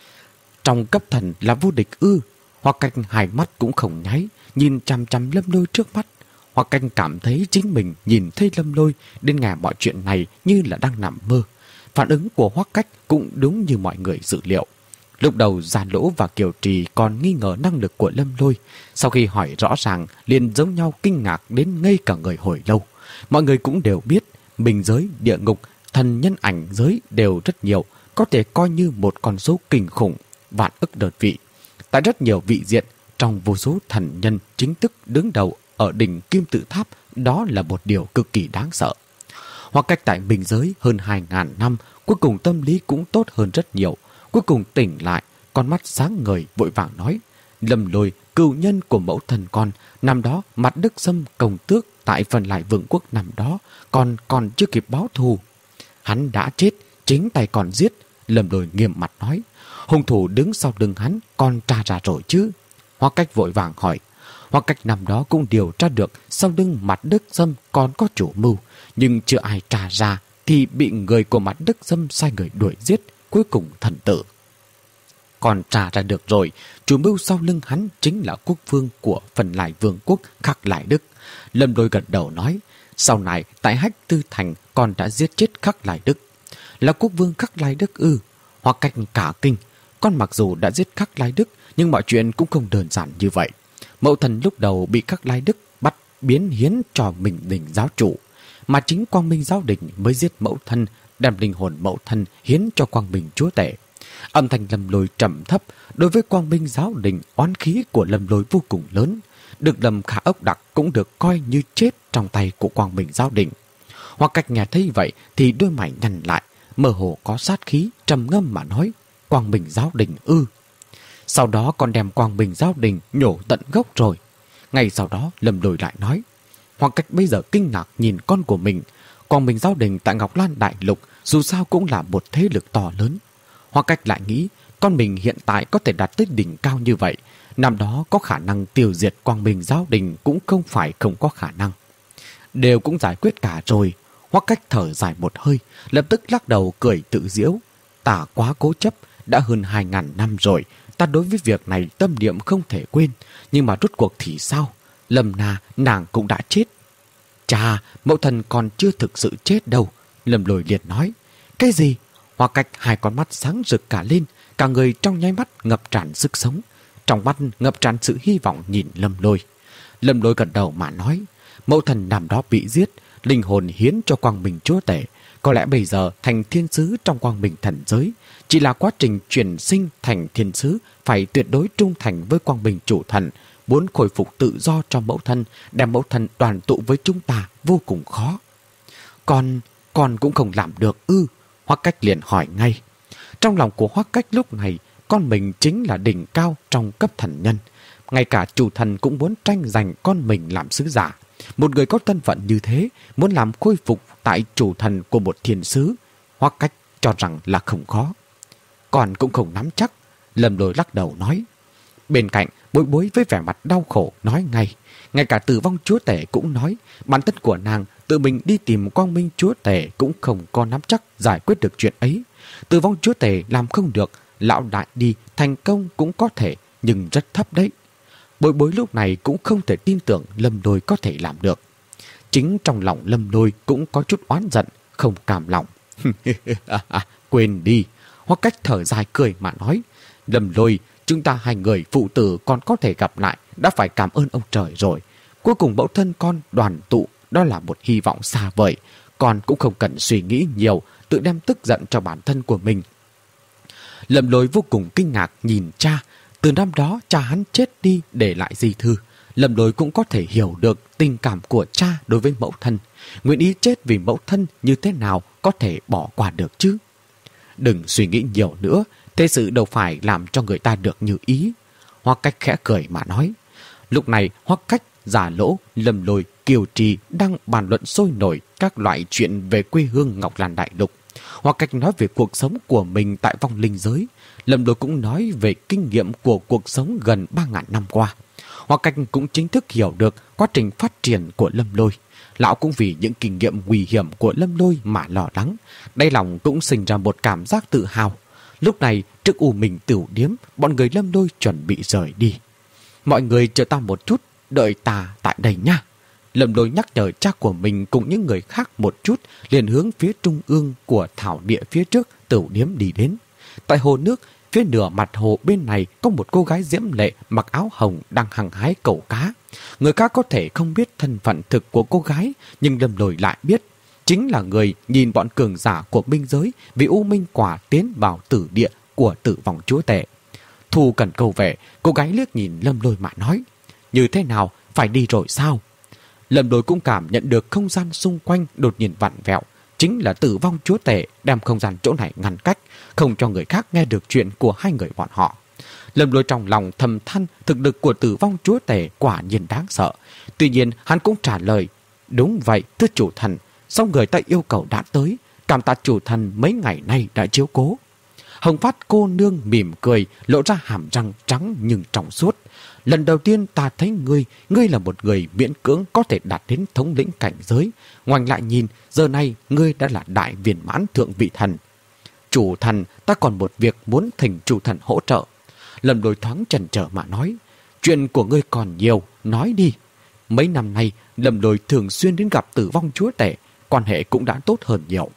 Trong cấp thần là vô địch ư? Hoa Cách hai mắt cũng không nháy, nhìn chăm chăm Lâm Lôi trước mắt. Hoa Cách cảm thấy chính mình nhìn thấy Lâm Lôi đến nghe mọi chuyện này như là đang nằm mơ. Phản ứng của Hoa Cách cũng đúng như mọi người dự liệu. Lúc đầu Gia Lỗ và Kiều Trì còn nghi ngờ năng lực của Lâm Lôi. Sau khi hỏi rõ ràng, liền giống nhau kinh ngạc đến ngây cả người hồi lâu. Mọi người cũng đều biết, minh giới, địa ngục, thần nhân ảnh giới đều rất nhiều, có thể coi như một con số kinh khủng, vạn ức đợt vị. Tại rất nhiều vị diện, trong vô số thần nhân chính thức đứng đầu ở đỉnh Kim Tự Tháp, đó là một điều cực kỳ đáng sợ. Hoặc cách tại minh giới hơn hai ngàn năm, cuối cùng tâm lý cũng tốt hơn rất nhiều. Cuối cùng tỉnh lại, con mắt sáng ngời vội vàng nói, Lâm Lôi, cựu nhân của mẫu thần con, năm đó Mặt Đức Sâm công tước tại phần lại vương quốc năm đó, còn còn chưa kịp báo thù. Hắn đã chết, chính tay còn giết. Lâm Lôi nghiêm mặt nói, hung thủ đứng sau lưng hắn, con tra ra rồi chứ? Hoa Cách vội vàng hỏi. Hoa Cách năm đó cũng điều tra được sau lưng Mặt Đức Sâm còn có chủ mưu, nhưng chưa ai tra ra thì bị người của Mặt Đức Sâm sai người đuổi giết, cuối cùng thần tử. Còn tra ra được rồi, chủ mưu sau lưng hắn chính là quốc vương của phần lại vương quốc Khắc Lại Đức. Lâm Lôi gật đầu nói, sau này tại Hách Tư Thành con đã giết chết Khắc Lại Đức. Là quốc vương Khắc Lại Đức ư? Hoa Cách cả kinh, con mặc dù đã giết Khắc Lại Đức, nhưng mọi chuyện cũng không đơn giản như vậy. Mẫu thần lúc đầu bị Khắc Lại Đức bắt biến hiến cho Minh Đình giáo chủ, mà chính Quang Minh giáo đình mới giết mẫu thân, đem linh hồn mẫu thân hiến cho Quang Minh chúa tể. Âm thanh Lâm Lôi trầm thấp, đối với Quang Minh giáo đình oán khí của Lâm Lôi vô cùng lớn. Được Lâm Khả Ốc Đặc cũng được coi như chết trong tay của Quang Minh giáo đình. Hoặc Cách nhà thấy vậy thì đôi mày nhăn lại, mơ hồ có sát khí, trầm ngâm mà nói, Quang Minh giáo đình ư? Sau đó còn đem Quang Minh giáo đình nhổ tận gốc rồi. Ngay sau đó Lâm Lôi lại nói, Hoặc Cách bây giờ kinh ngạc nhìn con của mình. Quang Minh giáo đình tại Ngọc Lan Đại Lục dù sao cũng là một thế lực to lớn. Hoặc Cách lại nghĩ, con mình hiện tại có thể đạt tới đỉnh cao như vậy, năm đó có khả năng tiêu diệt Quang Minh giáo đình cũng không phải không có khả năng. Đều cũng giải quyết cả rồi. Hoặc Cách thở dài một hơi, lập tức lắc đầu cười tự giễu. Ta quá cố chấp, đã hơn hai ngàn năm rồi, ta đối với việc này tâm niệm không thể quên, nhưng mà rốt cuộc thì sao? Lâm Na, nàng cũng đã chết. Chà, mẫu thần còn chưa thực sự chết đâu. Lâm Lôi liệt nói. Cái gì? Hoa Cách hai con mắt sáng rực cả lên, cả người trong nháy mắt ngập tràn sức sống, trong mắt ngập tràn sự hy vọng nhìn Lâm Lôi. Lâm Lôi gật đầu mà nói, mẫu thần năm đó bị giết, linh hồn hiến cho Quang Minh chúa tể, có lẽ bây giờ thành thiên sứ trong Quang Minh thần giới, chỉ là quá trình chuyển sinh thành thiên sứ phải tuyệt đối trung thành với Quang Minh chủ thần, muốn khôi phục tự do cho mẫu thân, đem mẫu thân đoàn tụ với chúng ta vô cùng khó. Con, con cũng không làm được ư? Hoa Cách liền hỏi ngay. Trong lòng của Hoa Cách lúc này, con mình chính là đỉnh cao trong cấp thần nhân. Ngay cả chủ thần cũng muốn tranh giành con mình làm sứ giả. Một người có thân phận như thế, muốn làm khôi phục tại chủ thần của một thiên sứ, Hoa Cách cho rằng là không khó. Còn cũng không nắm chắc. Lâm Lôi lắc đầu nói. Bên cạnh, Bối Bối với vẻ mặt đau khổ nói ngay. Ngay cả Tử Vong chúa tể cũng nói, bản thân của nàng tự mình đi tìm Quang Minh chúa tể cũng không có nắm chắc giải quyết được chuyện ấy. Tử Vong chúa tể làm không được, lão đại đi thành công cũng có thể, nhưng rất thấp đấy. Bối Bối lúc này cũng không thể tin tưởng Lâm Lôi có thể làm được. Chính trong lòng Lâm Lôi cũng có chút oán giận, không cam lòng. Quên đi. Hoắc Cách thở dài cười mà nói, Lâm Lôi, chúng ta hai người phụ tử còn có thể gặp lại, đã phải cảm ơn ông trời rồi. Cuối cùng mẫu thân con đoàn tụ, đó là một hy vọng xa vời. Con cũng không cần suy nghĩ nhiều, tự đem tức giận cho bản thân của mình. Lâm Lôi vô cùng kinh ngạc nhìn cha. Từ năm đó cha hắn chết đi để lại di thư. Lâm Lôi cũng có thể hiểu được tình cảm của cha đối với mẫu thân. Nguyện ý chết vì mẫu thân như thế nào có thể bỏ qua được chứ. Đừng suy nghĩ nhiều nữa, thế sự đâu phải làm cho người ta được như ý. Hoắc Cách khẽ cười mà nói. Lúc này Hoắc Cách, Giả Lỗ, Lâm Lôi, Kiều Trì đang bàn luận sôi nổi các loại chuyện về quê hương Ngọc Lan Đại Lục. Hoắc Cách nói về cuộc sống của mình tại vong linh giới. Lâm Lôi cũng nói về kinh nghiệm của cuộc sống gần ba nghìn năm qua. Hoắc Cách cũng chính thức hiểu được quá trình phát triển của Lâm Lôi. Lão cũng vì những kinh nghiệm nguy hiểm của Lâm Lôi mà lo lắng. Đáy lòng cũng sinh ra một cảm giác tự hào. Lúc này trước U Minh Tửu Điếm, bọn người Lâm Lôi chuẩn bị rời đi. Mọi người chờ ta một chút, đợi ta tại đây nha. Lâm Lôi nhắc nhở cha của mình cùng những người khác một chút, liền hướng phía trung ương của thảo địa phía trước Tửu Điếm đi đến. Tại hồ nước, phía nửa mặt hồ bên này có một cô gái diễm lệ mặc áo hồng đang hăng hái câu cá. Người khác có thể không biết thân phận thực của cô gái, nhưng Lâm Lôi lại biết. Chính là người nhìn bọn cường giả của minh giới vì U Minh Quả tiến vào tử địa của Tử Vong Chúa Tể. Thu cần câu về, cô gái liếc nhìn Lâm Lôi mà nói, như thế nào, phải đi rồi sao? Lâm Lôi cũng cảm nhận được không gian xung quanh đột nhiên vặn vẹo. Chính là Tử Vong Chúa Tể đem không gian chỗ này ngăn cách, không cho người khác nghe được chuyện của hai người bọn họ. Lâm Lôi trong lòng thầm than thực lực của Tử Vong Chúa Tể quả nhiên đáng sợ. Tuy nhiên hắn cũng trả lời, đúng vậy thưa chủ thần, sau người ta yêu cầu đã tới, cảm tạ chủ thần mấy ngày nay đã chiếu cố. Hồng Phát cô nương mỉm cười, lộ ra hàm răng trắng nhưng trong suốt. Lần đầu tiên ta thấy ngươi, ngươi là một người miễn cưỡng có thể đạt đến thống lĩnh cảnh giới. Ngoảnh lại nhìn, giờ này ngươi đã là đại viên mãn thượng vị thần. Chủ thần, ta còn một việc muốn thỉnh chủ thần hỗ trợ. Lâm Lôi thoáng chần chờ mà nói, chuyện của ngươi còn nhiều, nói đi. Mấy năm nay, Lâm Lôi thường xuyên đến gặp Tử Vong Chúa Tể, quan hệ cũng đã tốt hơn nhiều.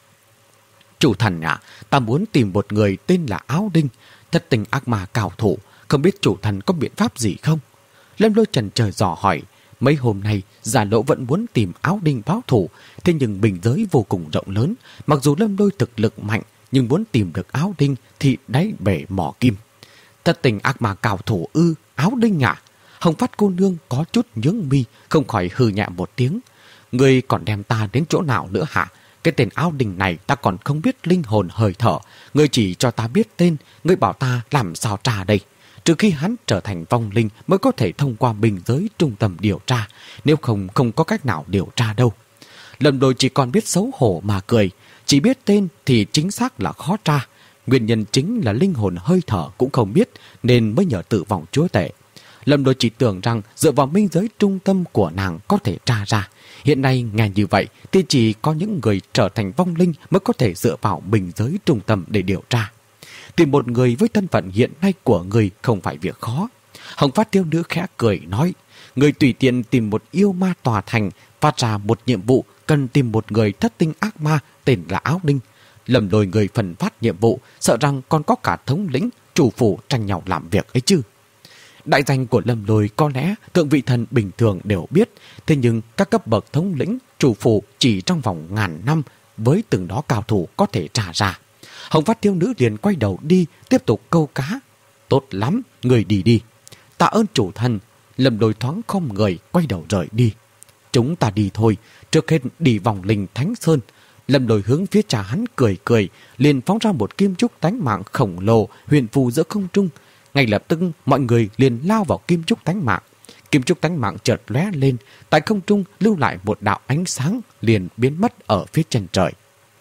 Chủ thần à, ta muốn tìm một người tên là Áo Đinh, thất tình ác ma cao thủ, không biết chủ thần có biện pháp gì không? Lâm Lôi chần chờ dò hỏi, mấy hôm nay Giả Lỗ vẫn muốn tìm Áo Đinh báo thủ, thế nhưng bình giới vô cùng rộng lớn, mặc dù Lâm Lôi thực lực mạnh, nhưng muốn tìm được Áo Đinh thì đáy bể mỏ kim. Thất tình ác ma cao thủ ư, Áo Đinh à? Hồng Phát cô nương có chút nhướng mi, không khỏi hừ nhẹ một tiếng. Ngươi còn đem ta đến chỗ nào nữa hả? Cái tên Áo Đinh này ta còn không biết linh hồn hơi thở. Ngươi chỉ cho ta biết tên, ngươi bảo ta làm sao tra đây? Trừ khi hắn trở thành vong linh mới có thể thông qua bình giới trung tâm điều tra. Nếu không, không có cách nào điều tra đâu. Lâm Lôi chỉ còn biết xấu hổ mà cười. Chỉ biết tên thì chính xác là khó tra. Nguyên nhân chính là linh hồn hơi thở cũng không biết, nên mới nhờ Tử Vong Chúa Tể. Lâm Lôi chỉ tưởng rằng dựa vào minh giới trung tâm của nàng có thể tra ra. Hiện nay nghe như vậy thì chỉ có những người trở thành vong linh mới có thể dựa vào minh giới trung tâm để điều tra. Tìm một người với thân phận hiện nay của người không phải việc khó. Hồng Phát thiếu nữ khẽ cười nói, người tùy tiện tìm một yêu ma tòa thành, phát ra một nhiệm vụ cần tìm một người thất tinh ác ma tên là Áo Đinh. Lầm Lôi người phần phát nhiệm vụ, sợ rằng còn có cả thống lĩnh, chủ phủ tranh nhau làm việc ấy chứ. Đại danh của Lâm Lôi có lẽ thượng vị thần bình thường đều biết, thế nhưng các cấp bậc thống lĩnh, chủ phủ chỉ trong vòng ngàn năm với từng đó cao thủ có thể trả ra. Hồng Phát thiếu nữ liền quay đầu đi, tiếp tục câu cá. Tốt lắm, người đi đi. Tạ ơn chủ thần. Lâm Lôi thoáng không người, quay đầu rời đi. Chúng ta đi thôi, trước hết đi vòng linh Thánh Sơn. Lâm Lôi hướng phía cha hắn cười cười, liền phóng ra một kim trúc tánh mạng khổng lồ huyền phù giữa không trung. Ngay lập tức mọi người liền lao vào kim trúc tánh mạng. Kim trúc tánh mạng chợt lóe lên, tại không trung lưu lại một đạo ánh sáng liền biến mất ở phía chân trời.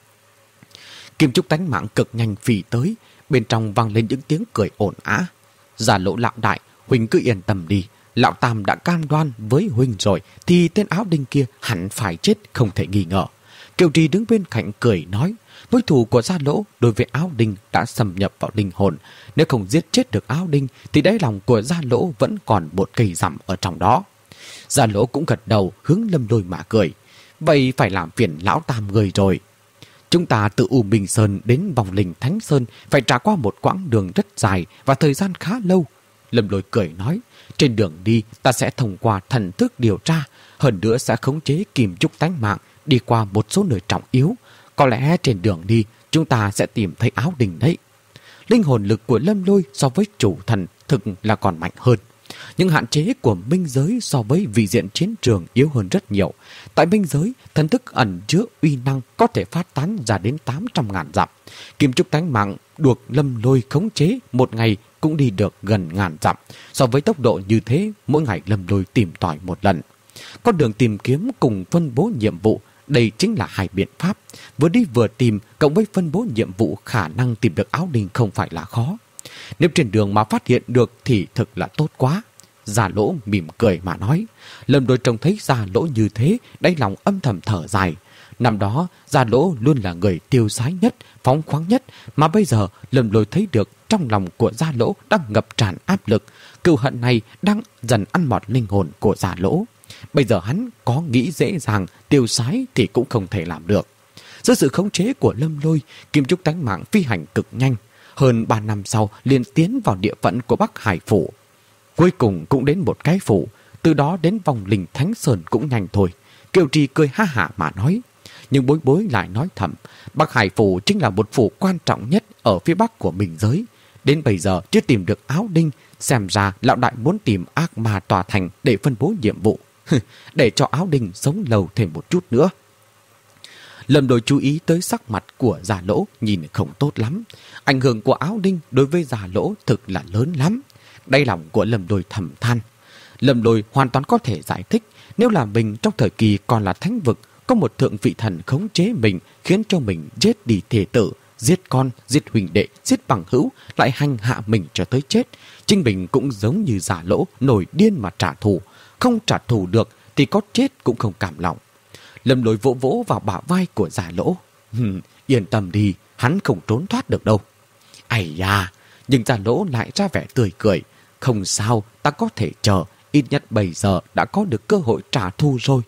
Kim trúc tánh mạng cực nhanh phì tới, bên trong vang lên những tiếng cười ồn ào. Giả Lỗ lão đại, huynh cứ yên tâm đi, lão tam đã cam đoan với huynh rồi thì tên Áo Đinh kia hẳn phải chết không thể nghi ngờ. Kiều Trì đứng bên cạnh cười nói, Mối thù của Gia Lỗ đối với Áo Đinh đã xâm nhập vào linh hồn. Nếu không giết chết được Áo Đinh thì đáy lòng của Gia Lỗ vẫn còn một cây rằm ở trong đó. Gia Lỗ cũng gật đầu hướng Lâm Lôi mà cười. Vậy phải làm phiền lão tam người rồi. Chúng ta từ U Minh Sơn đến Vòng Linh Thánh Sơn phải trải qua một quãng đường rất dài và thời gian khá lâu. Lâm Lôi cười nói, trên đường đi ta sẽ thông qua thần thức điều tra, hơn nữa sẽ khống chế Kim Trúc tánh mạng đi qua một số nơi trọng yếu. Có lẽ trên đường đi chúng ta sẽ tìm thấy Áo Đinh đấy. Linh hồn lực của Lâm Lôi so với chủ thần thực là còn mạnh hơn. Những hạn chế của minh giới so với vị diện chiến trường yếu hơn rất nhiều. Tại minh giới, thần thức ẩn chứa uy năng có thể phát tán ra đến tám trăm ngàn dặm. Kim Trúc tánh mạng được Lâm Lôi khống chế một ngày cũng đi được gần ngàn dặm. So với tốc độ như thế, mỗi ngày Lâm Lôi tìm tòi một lần. Con đường tìm kiếm cùng phân bố nhiệm vụ, đây chính là hai biện pháp. Vừa đi vừa tìm, cộng với phân bố nhiệm vụ, khả năng tìm được Áo Đinh không phải là khó. Nếu trên đường mà phát hiện được thì thực là tốt quá. Gia Lỗ mỉm cười mà nói. Lâm Lôi trông thấy Gia Lỗ như thế, đáy lòng âm thầm thở dài. Năm đó, Gia Lỗ luôn là người tiêu sái nhất, phóng khoáng nhất, mà bây giờ Lâm Lôi thấy được trong lòng của Gia Lỗ đang ngập tràn áp lực. Cừu hận này đang dần ăn mòn linh hồn của Gia Lỗ. Bây giờ hắn có nghĩ dễ dàng, tiêu sái thì cũng không thể làm được. Dưới sự khống chế của Lâm Lôi, Kim Trúc tánh mạng phi hành cực nhanh. Hơn ba năm sau liền tiến vào địa phận của Bắc Hải Phủ. Cuối cùng cũng đến một cái phủ, từ đó đến Vòng Linh Thánh Sơn cũng nhanh thôi. Kiều Trì cười ha hả mà nói. Nhưng Bối Bối lại nói thầm, Bắc Hải Phủ chính là một phủ quan trọng nhất ở phía bắc của mình giới. Đến bây giờ chưa tìm được Áo Đinh, xem ra lão đại muốn tìm ác ma tòa thành để phân bố nhiệm vụ. Để cho Áo Đinh sống lâu thêm một chút nữa. Lâm Lôi chú ý tới sắc mặt của Gia Lỗ nhìn không tốt lắm. Ảnh hưởng của Áo Đinh đối với Gia Lỗ thực là lớn lắm. Đáy lòng của Lâm Lôi thầm than. Lâm Lôi hoàn toàn có thể giải thích, nếu là mình trong thời kỳ còn là thánh vực, có một thượng vị thần khống chế mình, khiến cho mình giết đi thể tử, giết con, giết huynh đệ, giết bằng hữu, lại hành hạ mình cho tới chết. Chính mình cũng giống như Gia Lỗ, nổi điên mà trả thù. Không trả thù được thì có chết cũng không cảm lòng. Lâm Lôi vỗ vỗ vào bả vai của Gia Lỗ. Hừm, yên tâm đi, hắn không trốn thoát được đâu. Ây da, nhưng Gia Lỗ lại ra vẻ tươi cười. Không sao, ta có thể chờ, ít nhất bây giờ đã có được cơ hội trả thù rồi.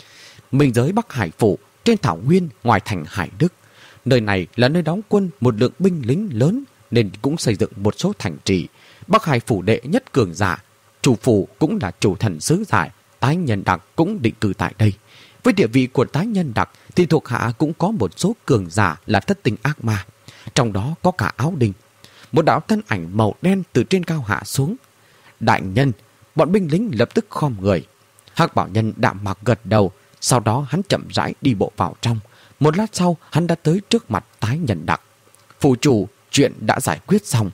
Minh giới Bắc Hải Phủ, trên thảo nguyên ngoài thành Hải Đức. Nơi này là nơi đóng quân một lượng binh lính lớn, nên cũng xây dựng một số thành trì. Bắc Hải Phủ đệ nhất cường giả, chủ phủ cũng là chủ thần sứ giải, Tái Nhân Đặc cũng định cư tại đây. Với địa vị của Tái Nhân Đặc thì thuộc hạ cũng có một số cường giả là thất tinh ác ma, trong đó có cả Áo Đinh. Một đạo thân ảnh màu đen từ trên cao hạ xuống. Đại nhân, bọn binh lính lập tức khom người. Hắc Bảo Nhân đạm mạc gật đầu, sau đó hắn chậm rãi đi bộ vào trong. Một lát sau, hắn đã tới trước mặt Tái Nhân Đặc. Phủ chủ, chuyện đã giải quyết xong.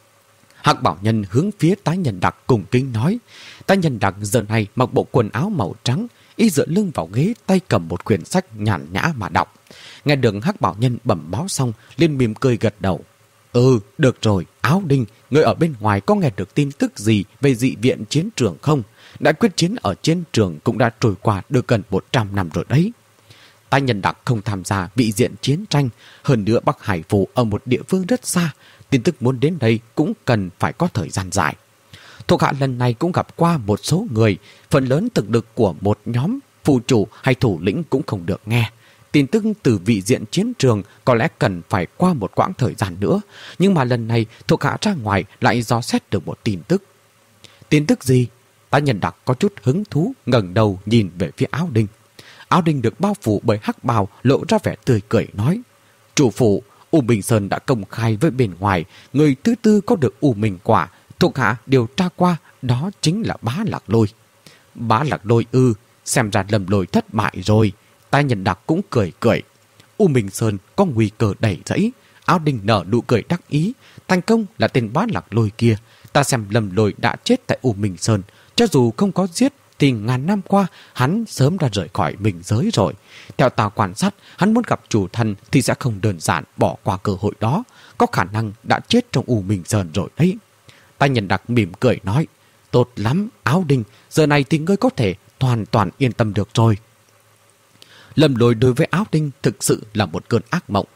Hắc Bảo Nhân hướng phía Tái Nhân Đặc cùng kính nói. Tái Nhân Đặc giờ này mặc bộ quần áo màu trắng, y dựa lưng vào ghế, tay cầm một quyển sách nhàn nhã mà đọc. Nghe được Hắc Bảo Nhân bẩm báo xong, liền mỉm cười gật đầu. Ừ, được rồi, Áo Đinh, người ở bên ngoài có nghe được tin tức gì về dị viện chiến trường không? Đã quyết chiến ở chiến trường cũng đã trôi qua được gần một trăm năm rồi đấy. Tái Nhân Đặc không tham gia vị diện chiến tranh, hơn nữa Bắc Hải Phủ ở một địa phương rất xa, tin tức muốn đến đây cũng cần phải có thời gian dài. Thuộc hạ lần này cũng gặp qua một số người, phần lớn thực lực của một nhóm, phụ chủ hay thủ lĩnh cũng không được nghe. Tin tức từ vị diện chiến trường có lẽ cần phải qua một quãng thời gian nữa, nhưng mà lần này thuộc hạ ra ngoài lại dò xét được một tin tức. Tin tức gì? Tái Nhân Đặc có chút hứng thú, ngẩng đầu nhìn về phía Áo Đinh. Áo Đinh được bao phủ bởi hắc bào, lộ ra vẻ tươi cười nói. Chủ phủ, U Minh Sơn đã công khai với bên ngoài, người thứ tư có được U Minh quả, thuộc hạ điều tra qua, đó chính là Bá Lạc Lôi. Bá Lạc Lôi ư, xem ra Lâm Lôi thất bại rồi. Tái Nhân Đặc cũng cười cười. U Minh Sơn có nguy cơ đẩy rẫy. Áo Đinh nở nụ cười đắc ý. Thành công là tên Bá Lạc Lôi kia. Ta xem Lâm Lôi đã chết tại U Minh Sơn. Cho dù không có giết thì ngàn năm qua hắn sớm đã rời khỏi mình giới rồi. Theo ta quan sát, hắn muốn gặp chủ thần thì sẽ không đơn giản bỏ qua cơ hội đó. Có khả năng đã chết trong U Minh Sơn rồi đấy. Tái Nhân Đặc mỉm cười nói. Tốt lắm, Áo Đinh, giờ này thì ngươi có thể hoàn toàn yên tâm được rồi. Lâm Lôi đối với Áo Đinh thực sự là một cơn ác mộng.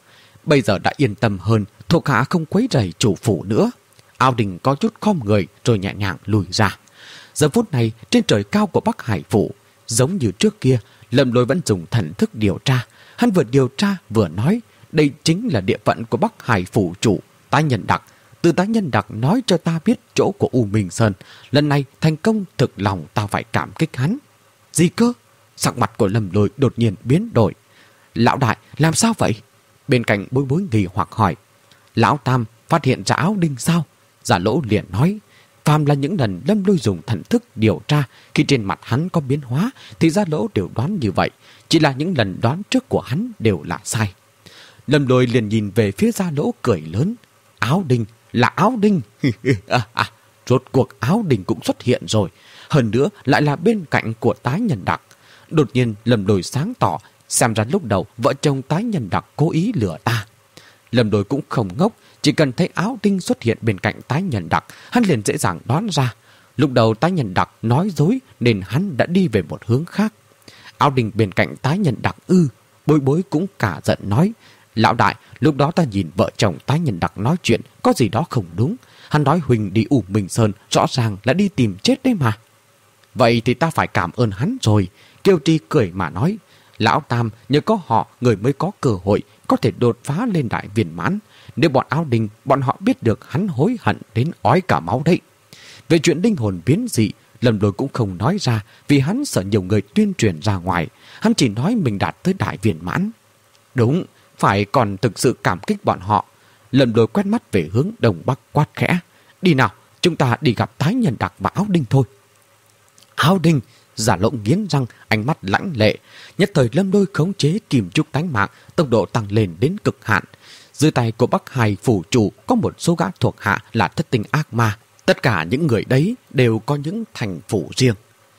Bây giờ đã yên tâm hơn, thuộc hạ không quấy rầy chủ phủ nữa. Ao Đình có chút khom người rồi nhẹ nhàng lùi ra. Giờ phút này, trên trời cao của Bắc Hải phủ, giống như trước kia, Lâm Lôi vẫn dùng thần thức điều tra. Hắn vừa điều tra vừa nói, đây chính là địa phận của Bắc Hải phủ chủ, Tái Nhân Đặc. Từ Tái Nhân Đặc nói cho ta biết chỗ của U Minh Sơn. Lần này thành công, thực lòng ta phải cảm kích hắn. Gì cơ? Sắc mặt của Lâm Lôi đột nhiên biến đổi. Lão đại, làm sao vậy? Bên cạnh Bối Bối nghi hoặc hỏi. Lão Tam phát hiện ra Áo Đinh sao? Giả Lỗ liền nói. Phàm là những lần Lâm Lôi dùng thần thức điều tra, khi trên mặt hắn có biến hóa thì Giả Lỗ đều đoán như vậy. Chỉ là những lần đoán trước của hắn đều là sai. Lâm Lôi liền nhìn về phía Giả Lỗ cười lớn. Áo Đinh là Áo Đinh. à, rốt cuộc Áo Đinh cũng xuất hiện rồi. Hơn nữa lại là bên cạnh của Tái Nhân Đặc. Đột nhiên Lâm Lôi sáng tỏ, xem ra lúc đầu vợ chồng Tái Nhân Đặc cố ý lừa ta. Lâm Lôi cũng không ngốc, chỉ cần thấy Áo Đinh xuất hiện bên cạnh Tái Nhân Đặc, hắn liền dễ dàng đoán ra. Lúc đầu Tái Nhân Đặc nói dối nên hắn đã đi về một hướng khác. Áo Đinh bên cạnh Tái Nhân Đặc ư? Bối Bối cũng cả giận nói. Lão đại, lúc đó ta nhìn vợ chồng Tái Nhân Đặc nói chuyện có gì đó không đúng. Hắn nói Huỳnh đi U Minh Sơn rõ ràng là đi tìm chết đấy mà. Vậy thì ta phải cảm ơn hắn rồi. Kiêu Tri cười mà nói. Lão Tam, nhờ có họ người mới có cơ hội có thể đột phá lên đại viên mãn. Nếu bọn Áo Đinh, bọn họ biết được hắn hối hận đến ói cả máu đấy. Về chuyện linh hồn biến dị, Lâm Lôi cũng không nói ra vì hắn sợ nhiều người tuyên truyền ra ngoài. Hắn chỉ nói mình đạt tới đại viên mãn. Đúng, phải còn thực sự cảm kích bọn họ. Lâm Lôi quét mắt về hướng đông bắc quát khẽ. Đi nào, chúng ta đi gặp Tái Nhân Đặc và Áo Đinh thôi. Áo Đinh, Giả Lỗ nghiến răng, ánh mắt lãnh lệ. Nhất thời Lâm Lôi khống chế kim trúc tánh mạng, tốc độ tăng lên đến cực hạn. Dưới tay của Bắc Hải phủ chủ có một số gã thuộc hạ là thất tinh ác ma. Tất cả những người đấy đều có những thành phủ riêng.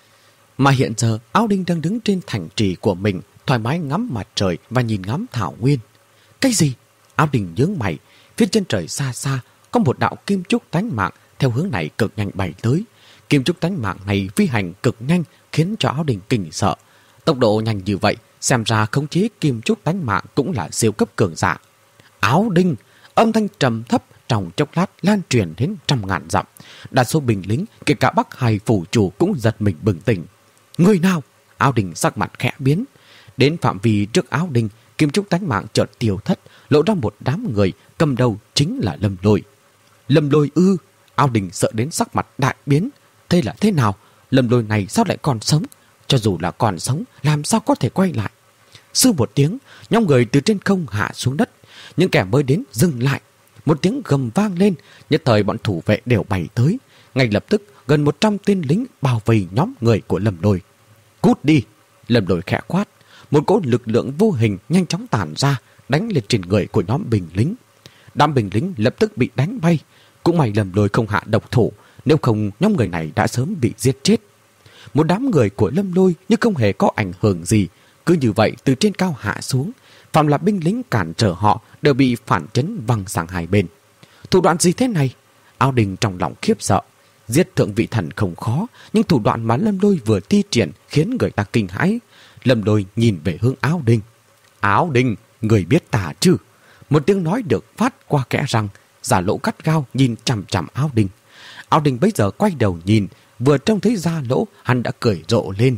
Mà hiện giờ Áo Đinh đang đứng trên thành trì của mình, thoải mái ngắm mặt trời và nhìn ngắm thảo nguyên. Cái gì? Áo Đinh nhướng mày. Phía chân trời xa xa có một đạo kim trúc tánh mạng theo hướng này cực nhanh bay tới. Kim trúc tánh mạng này phi hành cực nhanh khiến cho Áo Đinh kinh sợ. Tốc độ nhanh như vậy, xem ra khống chế kim trúc tánh mạng cũng là siêu cấp cường giả. Áo Đinh, âm thanh trầm thấp trong chốc lát lan truyền đến trăm ngàn dặm. Đa số binh lính, kể cả Bắc Hải phủ chủ cũng giật mình bừng tỉnh. Người nào? Áo Đinh sắc mặt khẽ biến. Đến phạm vi trước Áo Đinh, kim trúc tánh mạng chợt tiêu thất, lộ ra một đám người, cầm đầu chính là Lâm Lôi. Lâm Lôi ư? Áo Đinh sợ đến sắc mặt đại biến. Thế là thế nào? Lâm Lôi này sao lại còn sống? Cho dù là còn sống, làm sao có thể quay lại? Sư một tiếng, nhóm người từ trên không hạ xuống đất. Những kẻ mới đến dừng lại. Một tiếng gầm vang lên, nhất thời bọn thủ vệ đều bay tới. Ngay lập tức, gần một trăm tên lính bao vây nhóm người của Lâm Lôi. Cút đi! Lâm Lôi khẽ quát. Một cỗ lực lượng vô hình nhanh chóng tản ra, đánh lên trên người của nhóm binh lính. Đám binh lính lập tức bị đánh bay. Cũng may Lâm Lôi không hạ độc thủ, nếu không nhóm người này đã sớm bị giết chết. Một đám người của Lâm Lôi như không hề có ảnh hưởng gì, cứ như vậy từ trên cao hạ xuống. Phạm là binh lính cản trở họ đều bị phản chấn văng sang hai bên. Thủ đoạn gì thế này? Áo Đinh trong lòng khiếp sợ. Giết thượng vị thần không khó, nhưng thủ đoạn mà Lâm Lôi vừa thi triển khiến người ta kinh hãi. Lâm Lôi nhìn về hướng Áo Đinh. Áo Đinh, người biết ta chứ? Một tiếng nói được phát qua kẽ răng. Giả Lỗ gắt gao nhìn chằm chằm Áo Đinh. Áo Đinh bây giờ quay đầu nhìn, vừa trông thấy Giả Lỗ, hắn đã cười rộ lên.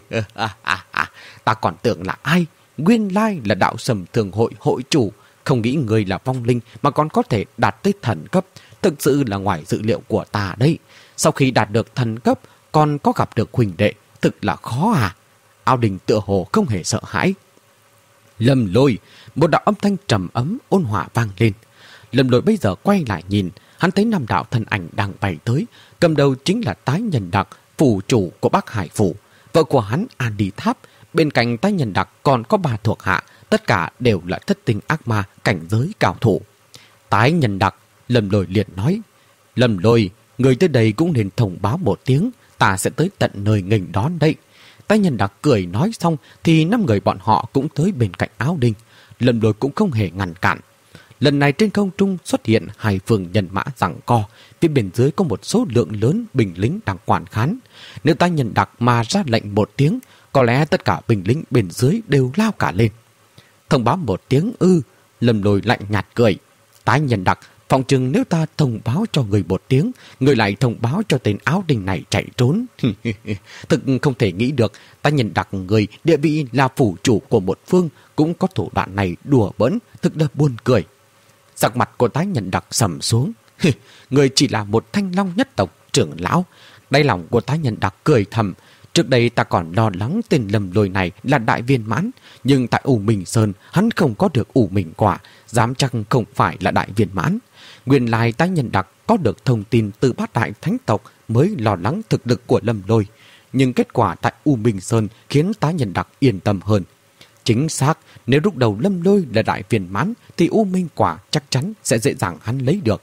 Ta còn tưởng là ai? Nguyên lai là đạo Sầm Thường hội hội chủ. Không nghĩ người là vong linh mà còn có thể đạt tới thần cấp. Thực sự là ngoài dự liệu của ta đấy. Sau khi đạt được thần cấp, còn có gặp được huynh đệ, thực là khó à? Áo Đinh tựa hồ không hề sợ hãi. Lâm Lôi, một đạo âm thanh trầm ấm ôn hòa vang lên. Lâm Lôi bây giờ quay lại nhìn, hắn thấy năm đạo thân ảnh đang bay tới. Cầm đầu chính là Tái Nhân Đặc, phủ chủ của Bắc Hải phủ. Vợ của hắn An Đi Tháp. Bên cạnh Tái Nhân Đặc còn có ba thuộc hạ, tất cả đều là thất tinh ác ma cảnh giới cao thủ. Tái Nhân Đặc, Lâm Lôi liền nói. Lâm Lôi, người tới đây cũng nên thông báo một tiếng, ta sẽ tới tận nơi nghênh đón đây. Tái Nhân Đặc cười nói xong thì năm người bọn họ cũng tới bên cạnh Áo Đinh. Lâm Lôi cũng không hề ngăn cản. Lần này trên không trung xuất hiện hai phường nhân mã giằng co, phía bên dưới có một số lượng lớn binh lính đang quản khán. Nếu Tái Nhân Đặc mà ra lệnh một tiếng, có lẽ tất cả binh lính bên dưới đều lao cả lên. Thông báo một tiếng ư? Lâm Lôi lạnh nhạt cười. Tái Nhân Đặc, phòng chừng nếu ta thông báo cho người một tiếng, người lại thông báo cho tên áo đinh này chạy trốn. Thực không thể nghĩ được, Tái Nhân Đặc người địa vị là phủ chủ của một phương cũng có thủ đoạn này đùa bỡn, thực là buồn cười. Sắc mặt của Tái Nhân Đặc sầm xuống. Người chỉ là một Thanh Long nhất tộc trưởng lão. Đáy lòng của Tái Nhân Đặc cười thầm. Trước đây ta còn lo lắng tên Lâm Lôi này là đại viên mãn, nhưng tại U Minh Sơn hắn không có được U Minh quả, dám chắc không phải là đại viên mãn. Nguyên lai Tái Nhân Đặc có được thông tin từ bát đại thánh tộc mới lo lắng thực lực của Lâm Lôi, nhưng kết quả tại U Minh Sơn khiến Tái Nhân Đặc yên tâm hơn. Chính xác, nếu lúc đầu Lâm Lôi là đại viên mãn thì U Minh quả chắc chắn sẽ dễ dàng hắn lấy được.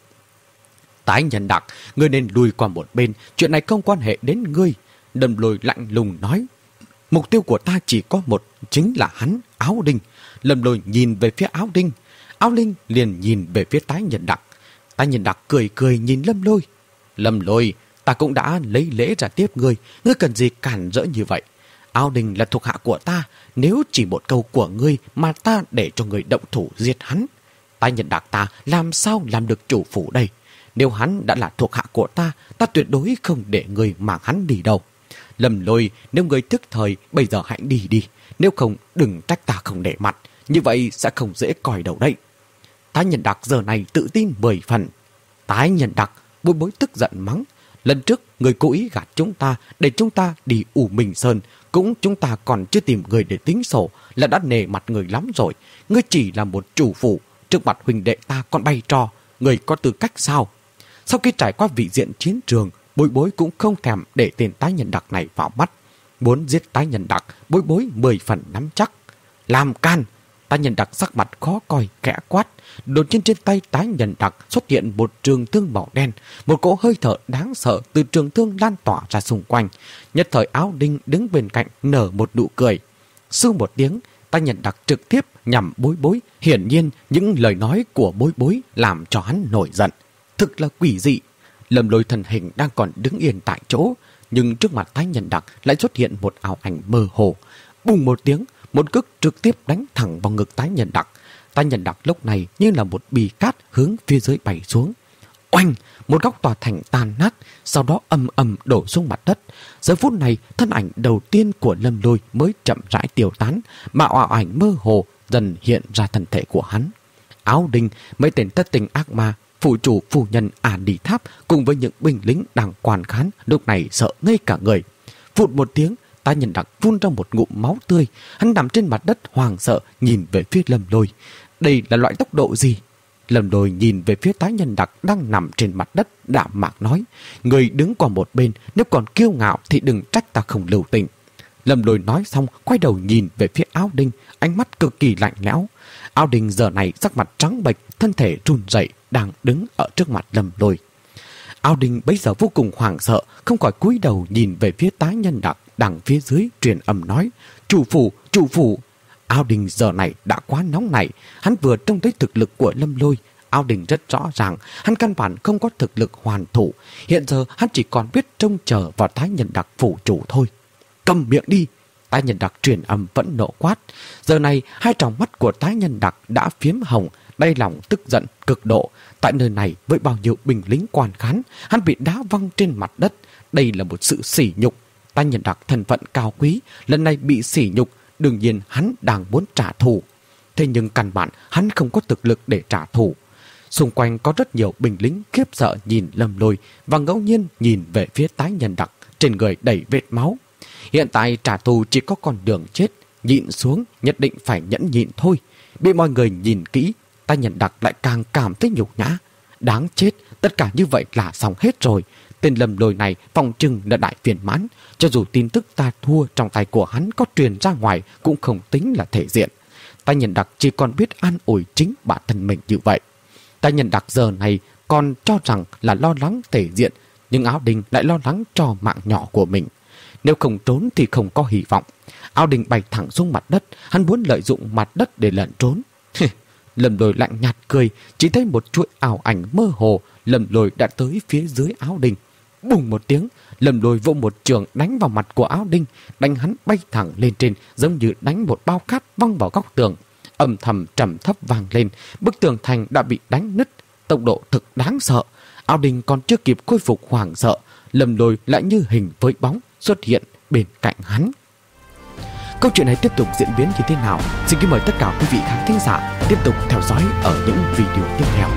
Tái Nhân Đặc, ngươi nên lùi qua một bên, chuyện này không quan hệ đến ngươi. Lâm Lôi lạnh lùng nói. Mục tiêu của ta chỉ có một, chính là hắn, Áo Đinh. Lâm Lôi nhìn về phía Áo Đinh. Áo Đinh liền nhìn về phía Tái Nhân Đặc. Tái Nhân Đặc cười cười nhìn Lâm Lôi. Lâm Lôi, ta cũng đã lấy lễ ra tiếp ngươi, ngươi cần gì cản rỡ như vậy? Áo Đinh là thuộc hạ của ta, nếu chỉ một câu của ngươi mà ta để cho người động thủ giết hắn, Tái Nhân Đặc ta làm sao làm được chủ phủ đây? Nếu hắn đã là thuộc hạ của ta, ta tuyệt đối không để người mang hắn đi đâu. Lâm Lôi, nếu người thức thời, bây giờ hãy đi đi. Nếu không, đừng trách ta không để mặt. Như vậy sẽ không dễ coi đâu đấy. Tái Nhân Đặc giờ này tự tin mười phần. Tái Nhân Đặc, Bối Bối tức giận mắng. Lần trước, người cố ý gạt chúng ta để chúng ta đi U Minh Sơn. Cũng chúng ta còn chưa tìm người để tính sổ, là đã nề mặt người lắm rồi. Ngươi chỉ là một chủ phủ, trước mặt huynh đệ ta còn bay trò. Người có tư cách sao? Sau khi trải qua vị diện chiến trường, Bối Bối cũng không thèm để tên Tái Nhân Đặc này vào mắt. Muốn giết Tái Nhân Đặc, Bối Bối mười phần nắm chắc. Làm can! Tái Nhân Đặc sắc mặt khó coi, khẽ quát. Đột nhiên trên tay Tái Nhân Đặc xuất hiện một trường thương màu đen. Một cỗ hơi thở đáng sợ từ trường thương lan tỏa ra xung quanh. Nhất thời Áo Đinh đứng bên cạnh nở một nụ cười. Sư một tiếng, Tái Nhân Đặc trực tiếp nhằm Bối Bối. Hiển nhiên những lời nói của Bối Bối làm cho hắn nổi giận. Thực là quỷ dị. Lâm Lôi thân hình đang còn đứng yên tại chỗ, nhưng trước mặt Tái Nhân Đặc lại xuất hiện một ảo ảnh mơ hồ. Bùng một tiếng, một cước trực tiếp đánh thẳng vào ngực Tái Nhân Đặc. Tái Nhân Đặc lúc này như là một bì cát hướng phía dưới bay xuống. Oanh! Một góc tòa thành tan nát, sau đó ầm ầm đổ xuống mặt đất. Giờ phút này, thân ảnh đầu tiên của Lâm Lôi mới chậm rãi tiêu tán, mà ảo ảnh mơ hồ dần hiện ra thân thể của hắn. Áo Đinh, mấy tên thất tình ác ma, phụ chủ phu nhân An Đi Tháp cùng với những binh lính đang quan khán lúc này sợ ngây cả người. Phụt một tiếng, Tái Nhân Đặc phun ra một ngụm máu tươi. Hắn nằm trên mặt đất hoảng sợ nhìn về phía Lâm Lôi. Đây là loại tốc độ gì? Lâm Lôi nhìn về phía Tái Nhân Đặc đang nằm trên mặt đất, đạm mạc nói: người đứng qua một bên, nếu còn kiêu ngạo thì đừng trách ta không lưu tình. Lâm Lôi nói xong quay đầu nhìn về phía Áo Đinh, ánh mắt cực kỳ lạnh lẽo. Áo Đinh giờ này sắc mặt trắng bệch, thân thể run rẩy, đang đứng ở trước mặt Lâm Lôi. Áo Đinh bấy giờ vô cùng hoảng sợ, không khỏi cúi đầu nhìn về phía Tái Nhân Đặc đằng phía dưới truyền âm nói: chủ phủ, chủ phủ. Áo Đinh giờ này đã quá nóng nảy, hắn vừa trông thấy thực lực của Lâm Lôi. Áo Đinh rất rõ ràng hắn căn bản không có thực lực hoàn thủ, hiện giờ hắn chỉ còn biết trông chờ vào Tái Nhân Đặc phủ chủ thôi. Cầm miệng đi! Tái Nhân Đặc truyền âm vẫn nộ quát. Giờ này hai tròng mắt của Tái Nhân Đặc đã phiếm hồng, đáy lòng tức giận cực độ. Tại nơi này với bao nhiêu binh lính quan khán, hắn bị đá văng trên mặt đất. Đây là một sự sỉ nhục. Tái Nhân Đặc thân phận cao quý, lần này bị sỉ nhục, đương nhiên hắn đang muốn trả thù. Thế nhưng căn bản hắn không có thực lực để trả thù. Xung quanh có rất nhiều binh lính khiếp sợ nhìn Lâm Lôi và ngẫu nhiên nhìn về phía Tái Nhân Đặc, trên người đầy vết máu. Hiện tại trả thù chỉ có con đường chết, nhịn xuống nhất định phải nhẫn nhịn thôi. Bị mọi người nhìn kỹ, Tái Nhân Đặc lại càng cảm thấy nhục nhã. Đáng chết, tất cả như vậy là xong hết rồi. Tên Lâm Lôi này phòng trừng là đại viên mãn, cho dù tin tức ta thua trong tay của hắn có truyền ra ngoài cũng không tính là thể diện. Tái Nhân Đặc chỉ còn biết an ủi chính bản thân mình như vậy. Tái Nhân Đặc giờ này còn cho rằng là lo lắng thể diện, nhưng Áo Đinh lại lo lắng cho mạng nhỏ của mình. Nếu không trốn thì không có hy vọng. Áo Đinh bay thẳng xuống mặt đất, hắn muốn lợi dụng mặt đất để lẩn trốn. Lâm Lôi lạnh nhạt cười, chỉ thấy một chuỗi ảo ảnh mơ hồ. Lâm Lôi đã tới phía dưới Áo Đinh. Bùng một tiếng, Lâm Lôi vỗ một trường đánh vào mặt của Áo Đinh, đánh hắn bay thẳng lên trên, giống như đánh một bao cát văng vào góc tường. âm thầm trầm thấp vang lên, bức tường thành đã bị đánh nứt, tốc độ thực đáng sợ. Ao Đình còn chưa kịp khôi phục hoảng sợ, Lâm Lôi lại như hình với bóng xuất hiện bên cạnh hắn. Câu chuyện này tiếp tục diễn biến như thế nào? Xin kính mời tất cả quý vị khán thính giả tiếp tục theo dõi ở những video tiếp theo.